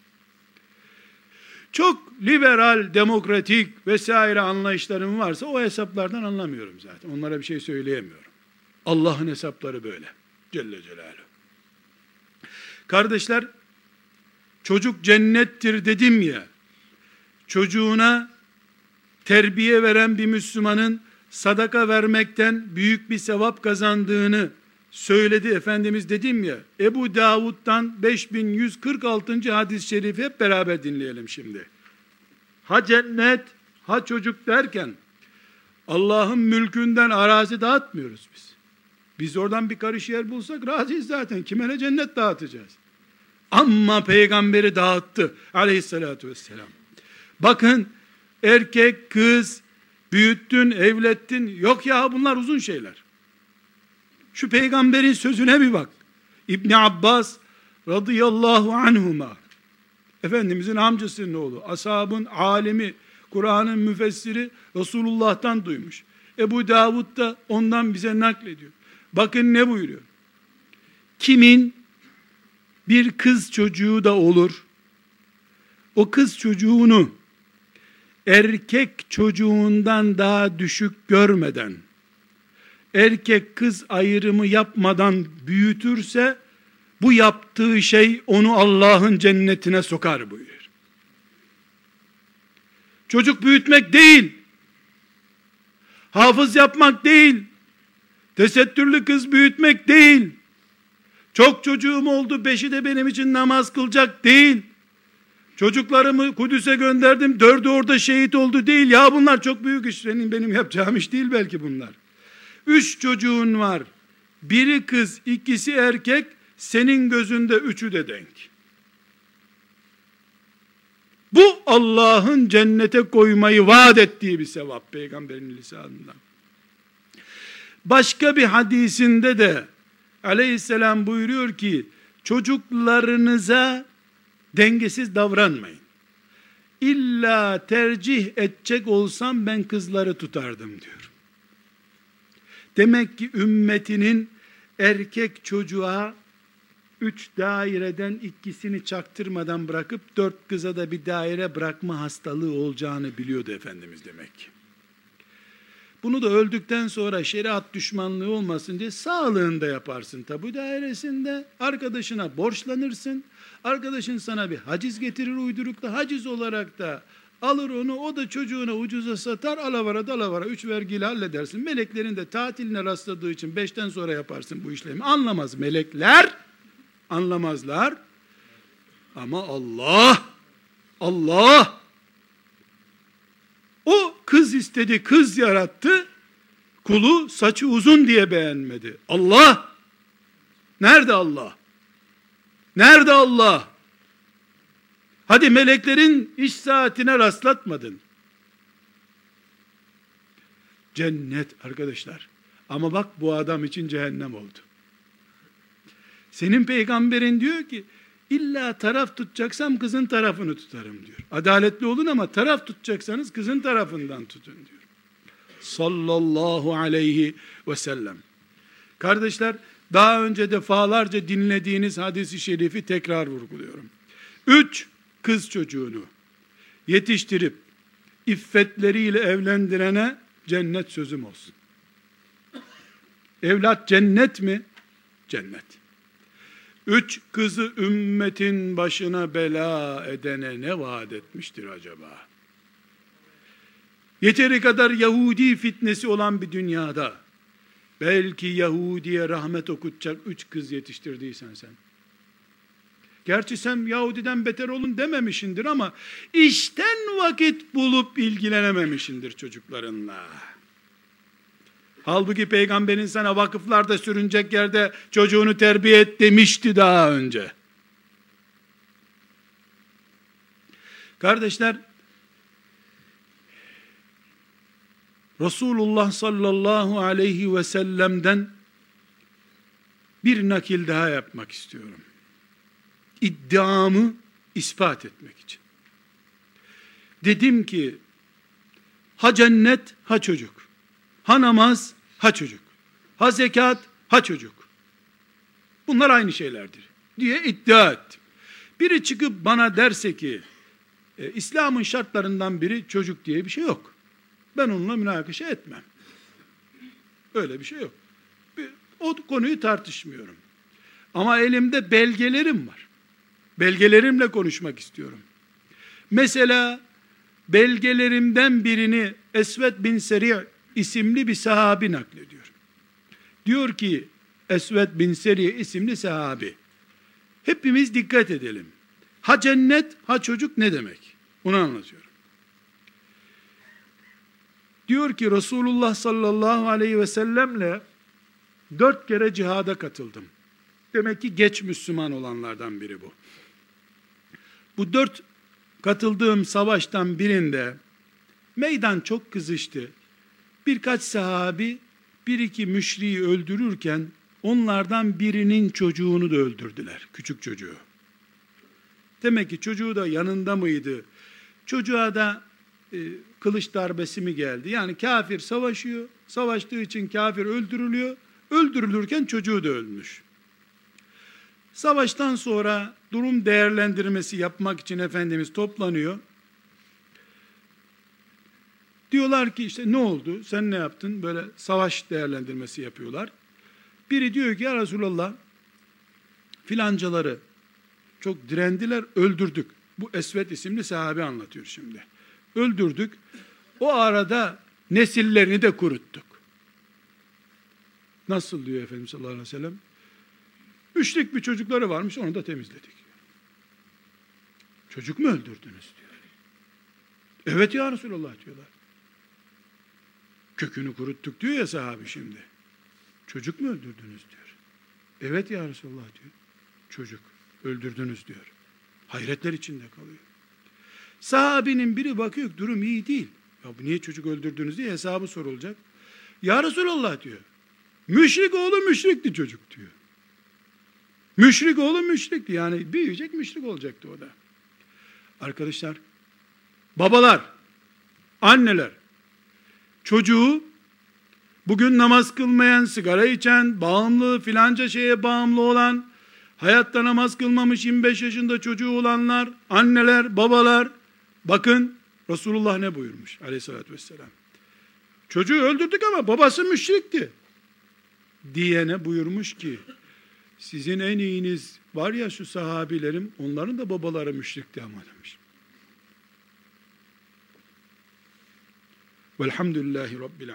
[SPEAKER 1] Çok liberal, demokratik vesaire anlayışlarım varsa o hesaplardan anlamıyorum zaten. Onlara bir şey söyleyemiyorum. Allah'ın hesapları böyle. Celle Celaluhu. Kardeşler, çocuk cennettir dedim ya, çocuğuna terbiye veren bir Müslümanın sadaka vermekten büyük bir sevap kazandığını söyledi Efendimiz dedim ya. Ebu Davud'dan 5146. hadis-i şerifi hep beraber dinleyelim şimdi. Ha cennet, ha çocuk derken Allah'ın mülkünden arazi dağıtmıyoruz biz. Biz oradan bir karış yer bulsak razıyız zaten. Kime ne cennet dağıtacağız? Amma peygamberi dağıttı aleyhissalatü vesselam. Bakın, erkek, kız, büyüttün, evlettin. Yok ya, bunlar uzun şeyler. Şu peygamberin sözüne bir bak. İbn Abbas radıyallahu anhuma, Efendimizin amcasının oğlu, ashabın alimi, Kur'an'ın müfessiri, Resulullah'tan duymuş. Ebu Davud da ondan bize naklediyor. Bakın ne buyuruyor? Kimin bir kız çocuğu da olur, o kız çocuğunu erkek çocuğundan daha düşük görmeden, erkek kız ayrımı yapmadan büyütürse, bu yaptığı şey onu Allah'ın cennetine sokar buyuruyor. Çocuk büyütmek değil, hafız yapmak değil, tesettürlü kız büyütmek değil, çok çocuğum oldu, 5'i de benim için namaz kılacak değil, çocuklarımı Kudüs'e gönderdim, 4'ü orada şehit oldu değil. Ya bunlar çok büyük iş, benim yapacağım iş değil belki bunlar. 3 çocuğun var, biri kız, ikisi erkek, senin gözünde 3'ü de denk. Bu Allah'ın cennete koymayı vaat ettiği bir sevap peygamberin lisanından. Başka bir hadisinde de aleyhisselam buyuruyor ki, çocuklarınıza dengesiz davranmayın. İlla tercih edecek olsam ben kızları tutardım diyor. Demek ki ümmetinin erkek çocuğa 3 daireden ikisini çaktırmadan bırakıp 4 kıza da bir daire bırakma hastalığı olacağını biliyordu Efendimiz demek ki. Bunu da öldükten sonra şeriat düşmanlığı olmasın diye sağlığında yaparsın tabu dairesinde. Arkadaşına borçlanırsın. Arkadaşın sana bir haciz getirir uydurukla. Haciz olarak da alır onu, o da çocuğuna ucuza satar. Alavara dalavara 3 vergiyle halledersin. Meleklerin de tatiline rastladığı için 5'ten sonra yaparsın bu işlemi. Anlamaz melekler. Anlamazlar. Ama Allah o kız istedi, kız yarattı. Kulu saçı uzun diye beğenmedi. Allah! Nerede Allah? Nerede Allah? Hadi meleklerin iş saatine rastlatmadın. Cennet arkadaşlar. Ama bak bu adam için cehennem oldu. Senin peygamberin diyor ki, İlla taraf tutacaksam kızın tarafını tutarım diyor. Adaletli olun ama taraf tutacaksanız kızın tarafından tutun diyor. Sallallahu aleyhi ve sellem. Kardeşler, daha önce defalarca dinlediğiniz hadis-i şerifi tekrar vurguluyorum. 3 kız çocuğunu yetiştirip iffetleriyle evlendirene cennet sözüm olsun. Evlat cennet mi? Cennet. 3 kızı ümmetin başına bela edene ne vaat etmiştir acaba? Yeteri kadar Yahudi fitnesi olan bir dünyada, belki Yahudi'ye rahmet okutacak 3 kız yetiştirdiysen sen. Gerçi sen Yahudiden beter olun dememişindir ama, işten vakit bulup ilgilenememişindir çocuklarınla. Halbuki peygamberin sana vakıflarda sürünecek yerde çocuğunu terbiye et demişti daha önce. Kardeşler, Resulullah sallallahu aleyhi ve sellem'den bir nakil daha yapmak istiyorum. İddiamı ispat etmek için. Dedim ki, ha cennet, ha çocuk. Ha namaz, ha çocuk. Ha zekat, ha çocuk. Bunlar aynı şeylerdir diye iddia ettim. Biri çıkıp bana derse ki, İslam'ın şartlarından biri çocuk diye bir şey yok. Ben onunla münakaşa etmem. Öyle bir şey yok. O konuyu tartışmıyorum. Ama elimde belgelerim var. Belgelerimle konuşmak istiyorum. Mesela belgelerimden birini Esved bin Seri' isimli bir sahabi naklediyor. Diyor ki Esved bin Seri' isimli sahabi. Hepimiz dikkat edelim. Ha cennet, ha çocuk ne demek? Onu anlatıyorum. Diyor ki Resulullah sallallahu aleyhi ve sellemle 4 kere cihada katıldım. Demek ki geç Müslüman olanlardan biri bu. Bu 4 katıldığım savaştan birinde meydan çok kızıştı. Birkaç sahabi 1-2 müşriği öldürürken onlardan birinin çocuğunu da öldürdüler. Küçük çocuğu. Demek ki çocuğu da yanında mıydı? Çocuğa da kılıç darbesi mi geldi? Yani kafir savaşıyor. Savaştığı için kafir öldürülüyor. Öldürülürken çocuğu da ölmüş. Savaştan sonra durum değerlendirmesi yapmak için Efendimiz toplanıyor. Diyorlar ki işte ne oldu? Sen ne yaptın? Böyle savaş değerlendirmesi yapıyorlar. Biri diyor ki ya Resulallah filancaları çok direndiler, öldürdük. Bu Esved isimli sahabe anlatıyor şimdi. Öldürdük. O arada nesillerini de kuruttuk. Nasıl diyor Efendimiz sallallahu aleyhi ve sellem? Müşrik bir çocukları varmış, onu da temizledik. Çocuk mu öldürdünüz diyor. Evet ya Resulallah diyorlar. Kökünü kuruttuk diyor ya sahabe şimdi. Çocuk mu öldürdünüz diyor. Evet ya Resulallah diyor. Çocuk öldürdünüz diyor. Hayretler içinde kalıyor. Sahabinin biri bakıyor durum iyi değil. Ya bu niye çocuk öldürdünüz diye hesabı sorulacak. Ya Resulallah diyor. Müşrik oğlu müşrikti çocuk diyor. Müşrik oğlu müşrikti. Yani büyüyecek müşrik olacaktı o da. Arkadaşlar Babalar, anneler, çocuğu bugün namaz kılmayan, sigara içen, bağımlı, filanca şeye bağımlı olan, hayatta namaz kılmamış 25 yaşında çocuğu olanlar, anneler, babalar, bakın Resulullah ne buyurmuş aleyhissalatü vesselam. Çocuğu öldürdük ama babası müşrikti diyene buyurmuş ki, sizin en iyiniz var ya şu sahabilerim, onların da babaları müşrikti ama demiş. Velhamdülillahi Rabbil